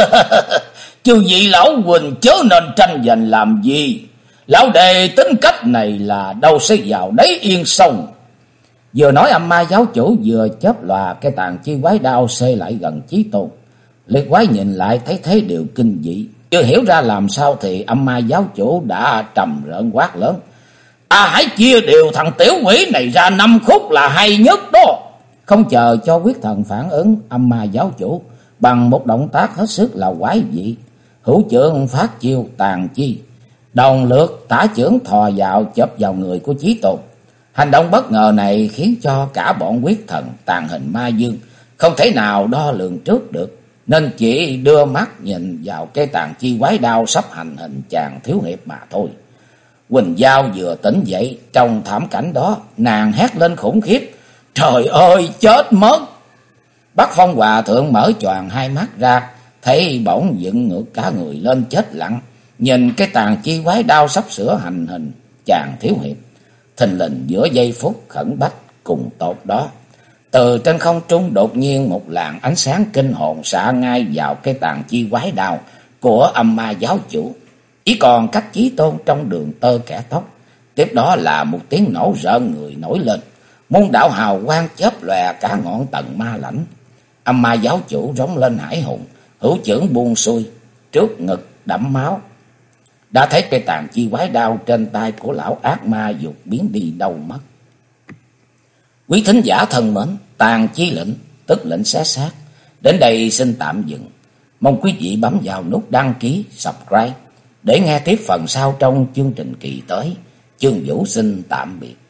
Chư vị lão huynh chớ nên tranh giành làm gì. Lão đệ tính cách này là đâu sẽ vào đấy yên sông. Vừa nói âm ma giáo chủ vừa chớp lòa cái tàn chi quái đao xê lại gần Chí Tôn. Liệt quái nhìn lại thấy thế điều kinh dị, chưa hiểu ra làm sao thì âm ma giáo chủ đã trầm rợn quát lớn, hãy chia đều thằng tiểu quỷ này ra 5 khúc là hay nhất đó. Không chờ cho quyết thần phản ứng, âm ma giáo chủ bằng một động tác hết sức là quái dị, hữu chưởng phát chiêu tàn chi, đồng lượt tả chưởng thò vào chớp vào người của Chí Tôn. Hành động bất ngờ này khiến cho cả bọn quyết thần tàn hình ma dương không thể nào đo lường trước được. nên chỉ đưa mắt nhìn vào cái tàn chi quái đao sắp hành hình chàng thiếu hiệp mà thôi. Quỳnh Giao vừa tỉnh dậy, trong thảm cảnh đó, nàng hét lên khủng khiếp: "Trời ơi, chết mất!" Bác Phong Hòa Thượng mở choàng hai mắt ra, thấy bỗng dựng ngược cả người lên chết lặng, nhìn cái tàn chi quái đao sắp sửa hành hình chàng thiếu hiệp. Thình lình giữa giây phút khẩn bách cùng tột đó, từ trên không trung đột nhiên một làn ánh sáng kinh hồn xạ ngay vào cái tàn chi quái đao của Âm Ma giáo chủ, chỉ còn cách Chí Tôn trong đường tơ kẻ tóc. Tiếp đó là một tiếng nổ rợn người nổi lên, môn đạo hào quang chớp lòe cả ngọn tầng ma lãnh. Âm Ma giáo chủ rống lên hải hùng, hữu chưởng buông xuôi, trước ngực đẫm máu. Đã thấy cây tàn chi quái đao trên tay của lão ác ma dục biến đi đâu mất. Quý thính giả thân mến, Tàn Chi Lệnh tức lệnh xé xác đến đây xin tạm dừng. Mong quý vị bấm vào nút đăng ký, subscribe để nghe tiếp phần sau trong chương trình kỳ tới. Chương Vũ xin tạm biệt.